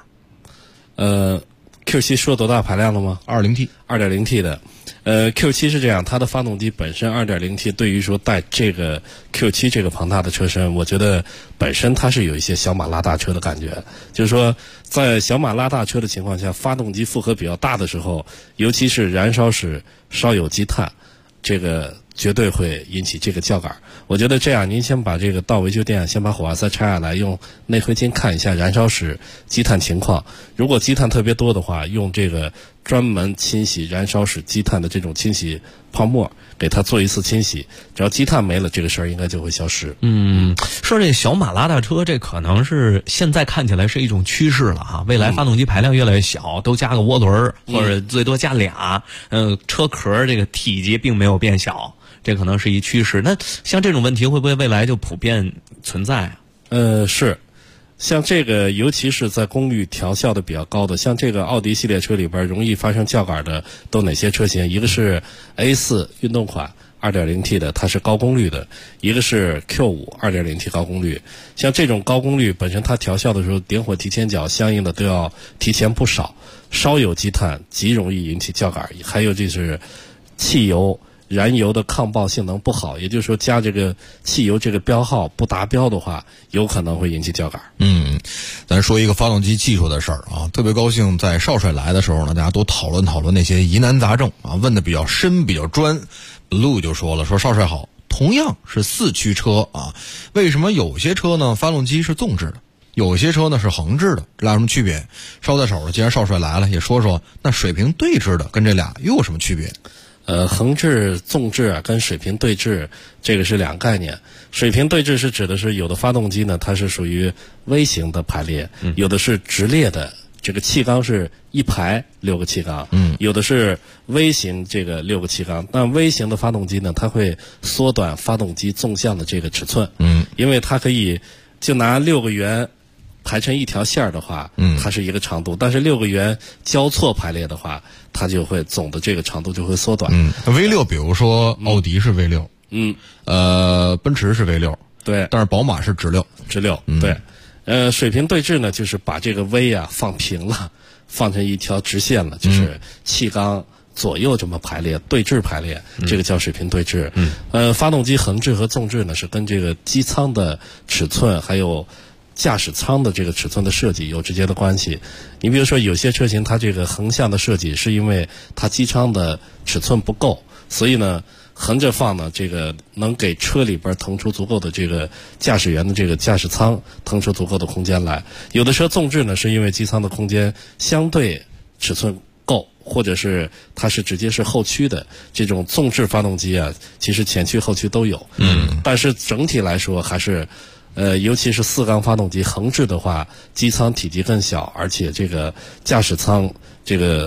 O: Q7 说多大排量了吗？2.0T 的。Q7 是这样，它的发动机本身 2.0T， 对于说带这个 Q7 这个庞大的车身，我觉得本身它是有一些小马拉大车的感觉。就是说，在小马拉大车的情况下，发动机负荷比较大的时候，尤其是燃烧时烧有积碳，这个绝对会引起这个叫杆。我觉得这样，您先把这个到维修店先把火花塞拆下来，用内灰巾看一下燃烧时积碳情况。如果积碳特别多的话，用这个专门清洗燃烧时积碳的这种清洗泡沫给它做一次清洗，只要积碳没了，这个事儿应该就会消失。
E: 说这小马拉大车，这可能是现在看起来是一种趋势了哈。未来发动机排量越来越小，都加个涡轮，或者最多加俩。车壳这个体积并没有变小，这可能是一趋势。那像这种问题会不会未来就普遍存在啊？
O: 是。像这个，尤其是在功率调校的比较高的，像这个奥迪系列车里边容易发生叫杆的都哪些车型？一个是 A4 运动款 2.0T 的，它是高功率的；一个是 Q5 2.0T 高功率。像这种高功率本身它调校的时候，点火提前角相应的都要提前不少，稍有积碳极容易引起叫杆。还有就是汽油燃油的抗爆性能不好，也就是说加这个汽油这个标号不达标的话，有可能会引起叫杆。
J: 咱说一个发动机技术的事儿啊，特别高兴在少帅来的时候呢，大家都讨论那些疑难杂症啊，问的比较深比较专。Blue 就说了，说少帅好，同样是4驱车啊，为什么有些车呢发动机是纵置的，有些车呢是横置的，这俩有什么区别？捎带手的，既然少帅来了，也说说那水平对置的跟这俩又有什么区别？
O: 横置、纵置跟水平对置这个是两个概念。水平对置是指的是有的发动机呢，它是属于微型的排列，有的是直列的，这个气缸是一排6个气缸，有的是微型这个6个气缸。那微型的发动机呢，它会缩短发动机纵向的这个尺寸，因为它可以就拿6个圆排成一条线的话，它是一个长度，但是6个圆交错排列的话，它就会总的这个长度就会缩短。
J: V6 比如说奥迪是 V6，奔驰是 V6，
O: 对，
J: 但是宝马是直六，
O: 对。水平对置呢，就是把这个 V 啊放平了，放成一条直线了，就是气缸左右这么排列，对置排列，这个叫水平对置。发动机横置和纵置呢，是跟这个机舱的尺寸还有驾驶舱的这个尺寸的设计有直接的关系。你比如说有些车型它这个横向的设计是因为它机舱的尺寸不够，所以呢横着放呢，这个能给车里边腾出足够的这个驾驶员的这个驾驶舱腾出足够的空间来。有的车纵置呢，是因为机舱的空间相对尺寸够，或者是它是直接是后驱的这种纵置发动机啊，其实前驱后驱都有。但是整体来说还是尤其是4缸发动机横置的话，机舱体积更小，而且这个驾驶舱这个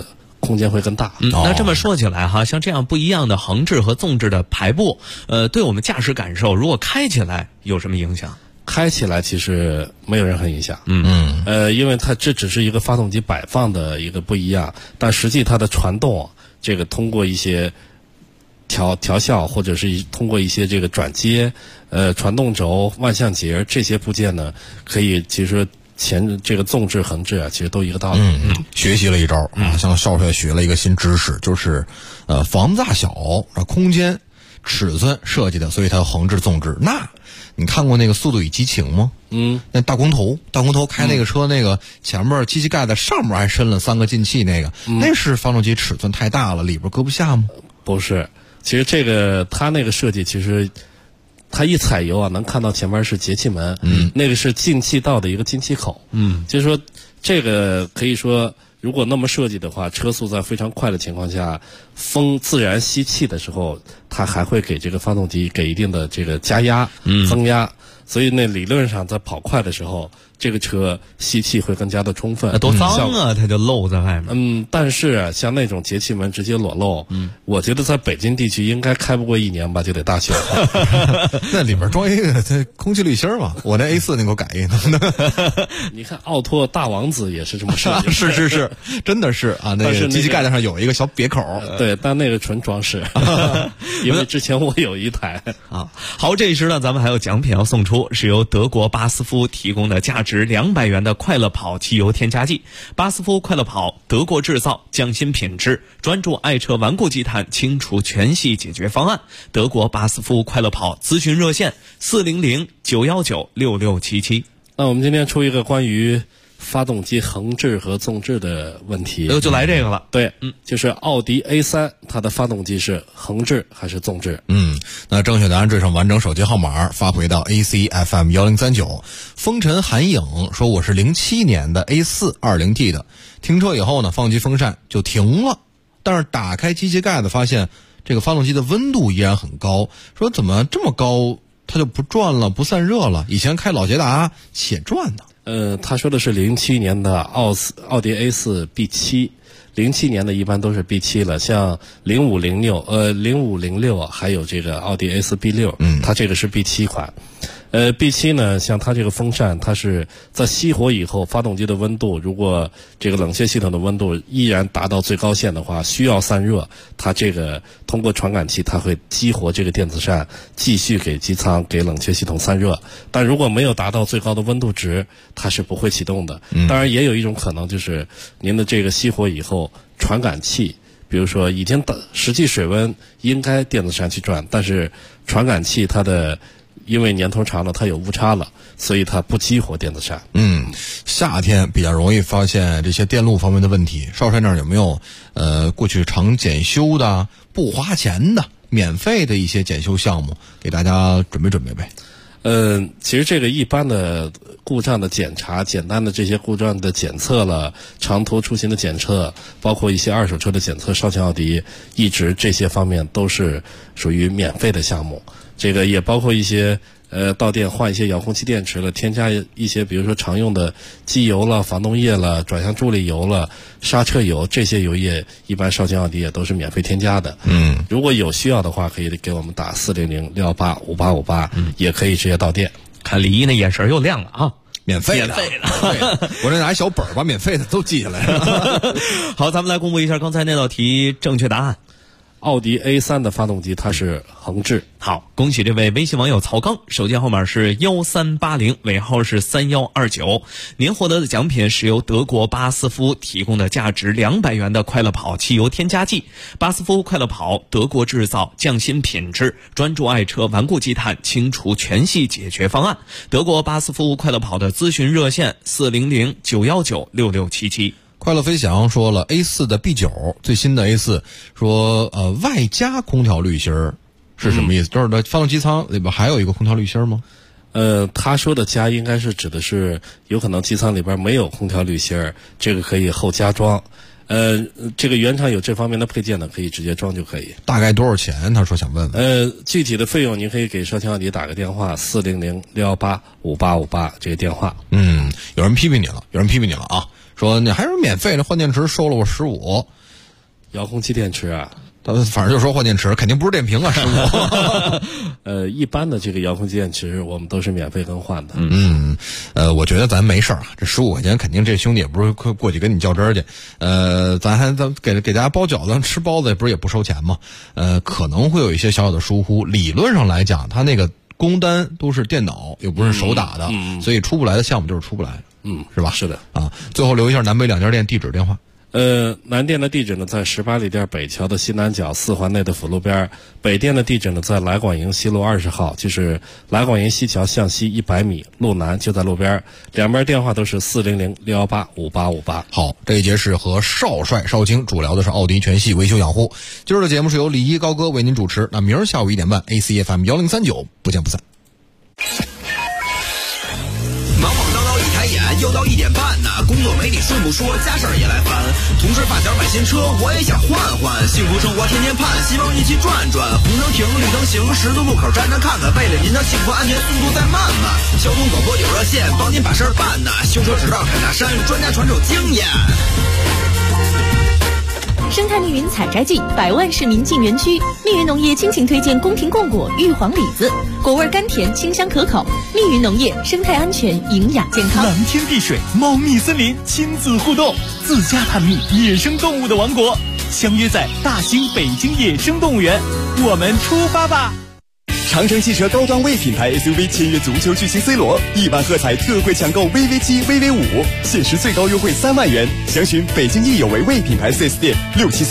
O: 空间会更大。
E: 那这么说起来哈，像这样不一样的横置和纵置的排布，对我们驾驶感受，如果开起来有什么影响？
O: 开起来其实没有任何影响，因为它这只是一个发动机摆放的一个不一样，但实际它的传动，这个通过一些调校或者是通过一些这个转接、传动轴、万向节这些部件呢，可以其实这个纵置横置啊，其实都一个道理。
J: 学习了一招啊，向少帅学了一个新知识，就是房子大小、空间、尺寸设计的，所以它横置纵置。那你看过那个《速度与激情》吗？那大光头开那个车，那个前面机器盖在上面还伸了3个进气，那是发动机尺寸太大了，里边搁不下吗？
O: 不是，其实这个它那个设计，其实它一踩油啊，能看到前面是节气门，那个是进气道的一个进气口，就是说这个可以说，如果那么设计的话，车速在非常快的情况下，风自然吸气的时候，它还会给这个发动机给一定的这个加压、增压，所以那理论上在跑快的时候，这个车吸气会更加的充分。
E: 多脏啊，它就露在外面。
O: 但是啊，像那种节气门直接裸露，我觉得在北京地区应该开不过1年吧，就得大修。
J: 那里面装一个这空气滤芯嘛，我那 A4 能够改一个。
O: 你看奥拓大王子也是这么设计。
J: 是，真的是啊，那个机器盖子上有一个小瘪口。
O: 对，但那个纯装饰。因为之前我有一台
E: 啊。好，这时呢，咱们还有奖品要送出，是由德国巴斯夫提供的价值200元的快乐跑汽油添加剂。巴斯夫快乐跑，德国制造，匠心品质，专注爱车顽固积碳清除全系解决方案。德国巴斯夫快乐跑咨询热线400-919-6677。
O: 那我们今天出一个关于发动机横置和纵置的问题，
E: 就来这个了。
O: 对，就是奥迪 A3 它的发动机是横置还是纵置？
J: 那正确答案缀上完整手机号码发回到 ACFM 1039。风尘寒影说我是07年的 A4 20T 的，停车以后呢，放机风扇就停了，但是打开机器盖子发现这个发动机的温度依然很高，说怎么这么高它就不转了，不散热了？以前开老捷达且转呢。
O: 他说的是07年的奥迪 A4 B7，07年的一般都是 B7 了，像0506还有这个奥迪 A4 B6，它这个是 B7 款。B7 呢，像它这个风扇，它是在熄火以后，发动机的温度，如果这个冷却系统的温度依然达到最高线的话，需要散热，它这个通过传感器，它会激活这个电子扇，继续给机舱、给冷却系统散热。但如果没有达到最高的温度值，它是不会启动的。当然，也有一种可能就是您的这个熄火以后，传感器，比如说已经实际水温应该电子扇去转，但是传感器它的因为年头长了，它有误差了，所以它不激活电子扇。
J: 夏天比较容易发现这些电路方面的问题。少帅那儿有没有过去常检修的、不花钱的、免费的一些检修项目，给大家准备呗？
O: 其实这个一般的故障的检查，简单的这些故障的检测了，长途出行的检测，包括一些二手车的检测，少卿奥迪一直这些方面都是属于免费的项目。这个也包括一些到店换一些遥控器电池了，添加一些比如说常用的机油了、防冻液了、转向助力油了、刹车油，这些油液一般少卿奥迪也都是免费添加的。如果有需要的话，可以给我们打400-618-5858，也可以直接到店。
E: 看李一那眼神又亮了啊！
J: 免费的，我这拿小本把免费的都记下来了。
E: 好，咱们来公布一下刚才那道题正确答案。
O: 奥迪 A3 的发动机它是横置。
E: 好，恭喜这位微信网友曹刚，手机号码是1380，尾号是3129。您获得的奖品是由德国巴斯夫提供的价值200元的快乐跑汽油添加剂。巴斯夫快乐跑，德国制造，匠心品质，专注爱车顽固积碳清除全系解决方案。德国巴斯夫快乐跑的咨询热线400-919-6677。
J: 快乐飞翔说了 A4 的 B9 最新的 A4 说外加空调滤芯是什么意思？就是它发动机舱里边还有一个空调滤芯吗？
O: 他说的加应该是指的是有可能机舱里边没有空调滤芯，这个可以后加装。这个原厂有这方面的配件呢，可以直接装就可以。
J: 大概多少钱？他说想问问。
O: 具体的费用您可以给少卿奥迪打个电话400-618-5858这个电话。
J: 有人批评你了啊！说你还是免费的换电池收了我15，
O: 遥控器电池啊，
J: 反正就说换电池，肯定不是电瓶啊，师傅。
O: 一般的这个遥控器电池我们都是免费更换的。
J: 我觉得咱没事儿啊，这15块钱肯定这兄弟也不是过去跟你较真儿去。咱给大家包饺子吃包子，不是也不收钱吗？可能会有一些小小的疏忽。理论上来讲，他那个工单都是电脑，又不是手打的，所以出不来的项目就是出不来，是吧？
O: 是的
J: 啊。最后留一下南北两家店地址电话。
O: 南店的地址呢在18里店北桥的西南角4环内的辅路边，北店的地址呢在来广营西路20号，就是来广营西桥向西100米，路南就在路边，两边电话都是400-618-5858。
J: 好，这一节是和少帅少卿主聊的是奥迪全系维修养护。今儿的节目是由李一高哥为您主持，那明儿下午1点半 ACFM 1039不见不散。
A: 忙忙叨叨一抬眼，又到1点半呢。工作没你顺不说，家事儿也来烦。同事发小买新车，我也想换换。幸福生活天天盼，希望一起转转。红灯停，绿灯行，十字路口站着看看。为了您的幸福安全，速度再慢慢。交通广播有热线，帮您把事儿办呢。修车直到坎大山，专家传授经验。
F: 生态密云采摘季，100万市民进园区。密云农业倾情推荐宫廷贡果、玉皇李子，果味甘甜，清香可口。密云农业，生态安全，营养健康。
R: 蓝天碧水，茂密森林，亲子互动，自家探秘野生动物的王国。相约在大兴北京野生动物园，我们出发吧！
S: 长城汽车高端 V 品牌 SUV 签约足球巨星 C 罗，1万喝彩特惠抢购 VV7、VV5，限时最高优惠3万元。详询北京益有为 V 品牌 4S 店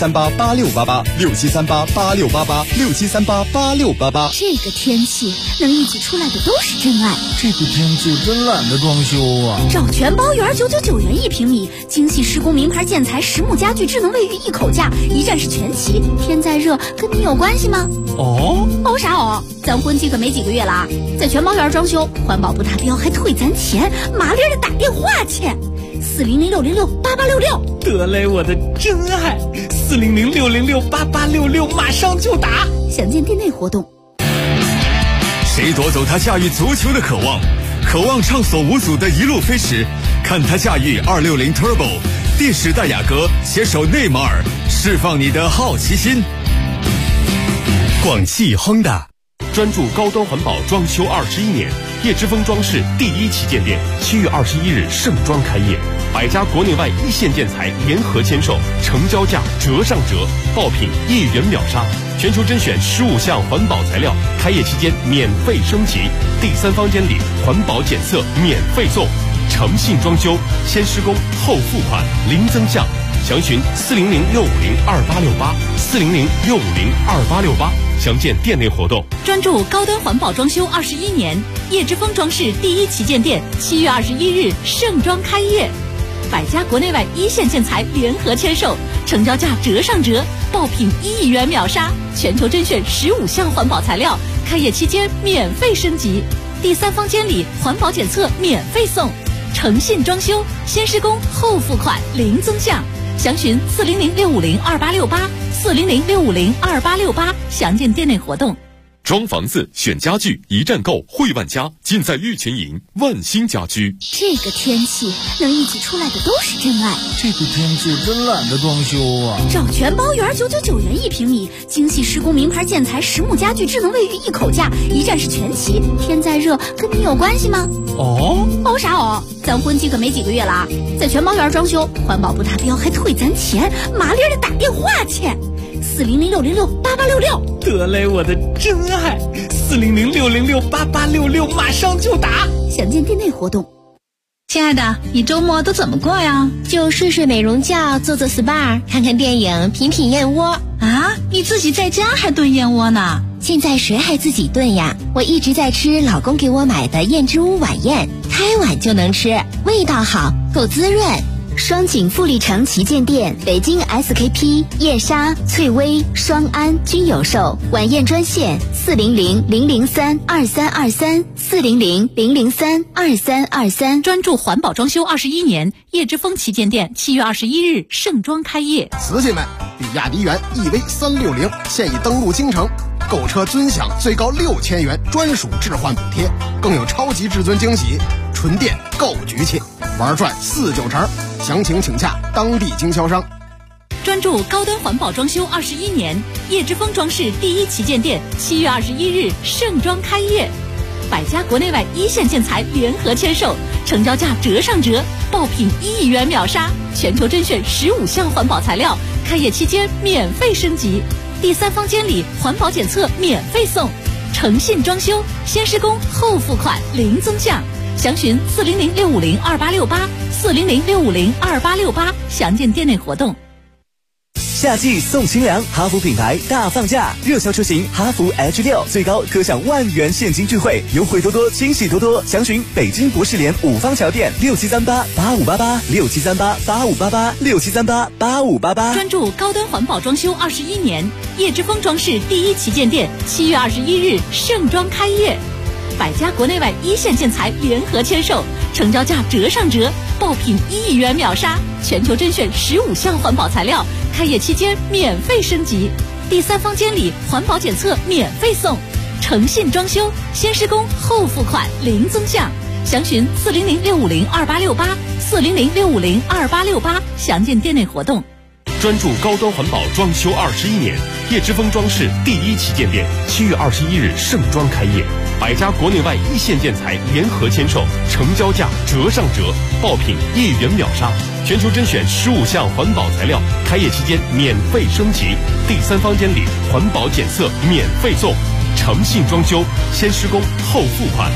S: ，67388688，67388688，67388688。
P: 这个天气能一起出来的都是真爱。
Q: 这个天气真懒得装修啊！
P: 找全包园999元1平米，精细施工名牌建材，实木家具，智能卫浴一口价，一站式全齐。天再热，跟你有关系吗？哦啥哦？咱婚期可没几个月了啊！在全包园装修，环保不达标还退咱钱，麻利的打电话去，400-606-8866。
R: 得嘞，我的真爱，400-606-8866，马上就打。
P: 详见店内活动。
T: 谁夺走他驾驭足球的渴望？渴望畅所无阻的一路飞驰，看他驾驭260 Turbo， 电时代雅阁携手内马尔，释放你的好奇心。广汽亨达
G: 专注高端环保装修21年，叶之峰装饰第1旗舰店7月21日盛装开业，100家国内外一线建材联合签售，成交价折上折，爆品1元秒杀，全球甄选15项环保材料，开业期间免费升级，第3方监理，环保检测免费送，诚信装修，先施工后付款，零增项。详询400-650-2868，400-650-2868，详见店内活动。
F: 专注高端环保装修21年，叶之峰装饰第1旗舰店7月21日盛装开业，100家国内外一线建材联合签售，成交价折上折，爆品1元秒杀，全球甄选15项环保材料，开业期间免费升级，第3方监理，环保检测免费送，诚信装修，先施工后付款，零增项。详询400-650-2868，400-650-2868，详见店内活动。
N: 装房子选家具一站购汇万家，尽在玉泉营万兴家居。
P: 这个天气能一起出来的都是真爱。
Q: 这个天气真懒得装修啊！
P: 找全包园999元1平米，精细施工名牌建材，实木家具，智能卫浴一口价，一站式全齐。天再热，跟你有关系吗？哦啥哦？咱婚期可没几个月了啊！在全包园装修，环保不达标还退咱钱，麻利的打电话去，400-606-8866。
R: 得嘞，我的真爱，400-606-8866，马上就打。
P: 详见店内活动。
X: 亲爱的，你周末都怎么过呀？
Y: 就睡睡美容觉，做做 SPA， 看看电影，品品燕窝。
X: 啊，你自己在家还炖燕窝呢？
Y: 现在谁还自己炖呀？我一直在吃老公给我买的燕之屋晚宴，开碗就能吃，味道好，够滋润。双井富力城旗舰店、北京 SKP、燕莎、翠微、双安均有售。晚宴专线400-003-2323，400-003-2323。
F: 专注环保装修21年，叶之峰旗舰店7月21日盛装开业。
Z: 瓷器们，比亚迪元 EV360现已登陆京城，购车尊享最高6000元专属置换补贴，更有超级至尊惊喜，纯电够局气，玩转49成。详情请洽当地经销商。
F: 专注高端环保装修21年，叶之峰装饰第一旗舰店7月21日盛装开业，百家国内外一线建材联合签售，成交价折上折，爆品1亿元秒杀，全球甄选15项环保材料，开业期间免费升级，第三方监理环保检测免费送，诚信装修，先施工后付款零增项，详询400-650-2868，400-650-2868，详见店内活动。
B: 夏季送清凉，哈弗品牌大放价，热销车型哈弗 H6 最高可享10000元现金钜惠，优惠多多，惊喜多多。详询北京博士联5方桥店6738-8588，6738-8588，6738-8588。
F: 专注高端环保装修21年，叶之峰装饰第一旗舰店7月21日盛装开业，百家国内外一线建材联合签售，成交价折上折，爆品1亿元秒杀，全球甄选15项环保材料，开业期间免费升级，第三方监理环保检测免费送，诚信装修，先施工后付款零增项，详询400-650-2868，400-650-2868，详见店内活动。
G: 专注高端环保装修21年，叶之峰装饰第一旗舰店7月21日盛装开业，百家国内外一线建材联合签售，成交价折上折，爆品1亿元秒杀，全球甄选15项环保材料，开业期间免费升级，第三方监理环保检测免费送，诚信装修，先施工后付款